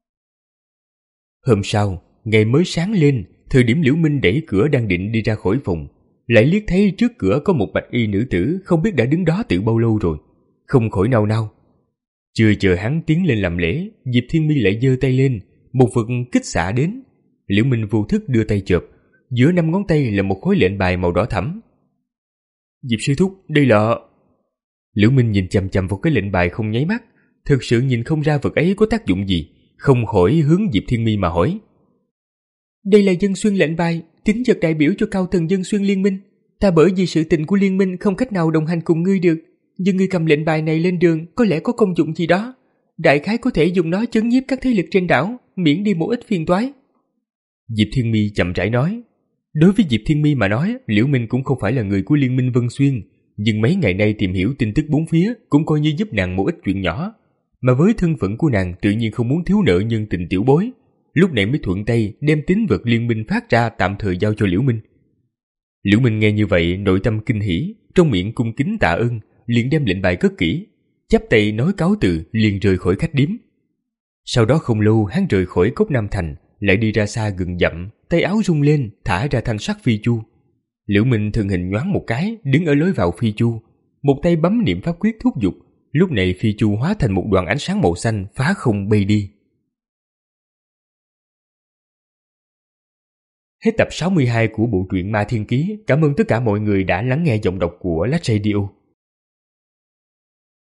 Hôm sau, ngày mới sáng lên, thời điểm Liễu Minh đẩy cửa đang định đi ra khỏi phòng, lại liếc thấy trước cửa có một bạch y nữ tử không biết đã đứng đó từ bao lâu rồi, không khỏi nao nao. Chưa chờ hắn tiến lên làm lễ, Diệp Thiên My lại giơ tay lên, một vật kích xạ đến. Liễu Minh vô thức đưa tay chộp, giữa năm ngón tay là một khối lệnh bài màu đỏ thẫm. Diệp sư thúc, đây là... Liễu Minh nhìn chằm chằm vào cái lệnh bài không nháy mắt, thực sự nhìn không ra vật ấy có tác dụng gì, không khỏi hướng Diệp Thiên My mà hỏi. Đây là dân xuyên lệnh bài, tính vật đại biểu cho cao tầng dân xuyên liên minh. Ta bởi vì sự tình của liên minh không cách nào đồng hành cùng ngươi được, nhưng ngươi cầm lệnh bài này lên đường có lẽ có công dụng gì đó. Đại khái có thể dùng nó chấn nhiếp các thế lực trên đảo, miễn đi một ít phiền toái. Diệp Thiên My chậm rãi nói. Đối với Diệp Thiên My mà nói, Liễu Minh cũng không phải là người của liên minh Vân Xuyên, nhưng mấy ngày nay tìm hiểu tin tức bốn phía cũng coi như giúp nàng một ít chuyện nhỏ. Mà với thân phận của nàng tự nhiên không muốn thiếu nợ nhân tình tiểu bối, lúc này mới thuận tay đem tín vật liên minh phát ra tạm thời giao cho Liễu Minh. Liễu Minh nghe như vậy nội tâm kinh hỉ, trong miệng cung kính tạ ơn, liền đem lệnh bài cất kỹ, chắp tay nói cáo từ liền rời khỏi khách điếm. Sau đó không lâu hắn rời khỏi Cốc Nam Thành, lại đi ra xa gần dặm, tay áo rung lên thả ra thanh sắc phi chu. Liễu Minh thân hình nhoáng một cái đứng ở lối vào phi chu, một tay bấm niệm pháp quyết thúc giục, lúc này phi chu hóa thành một đoàn ánh sáng màu xanh phá không bay đi. Hết tập sáu mươi hai của bộ truyện Ma Thiên Ký. Cảm ơn tất cả mọi người đã lắng nghe giọng đọc của Lách Radio.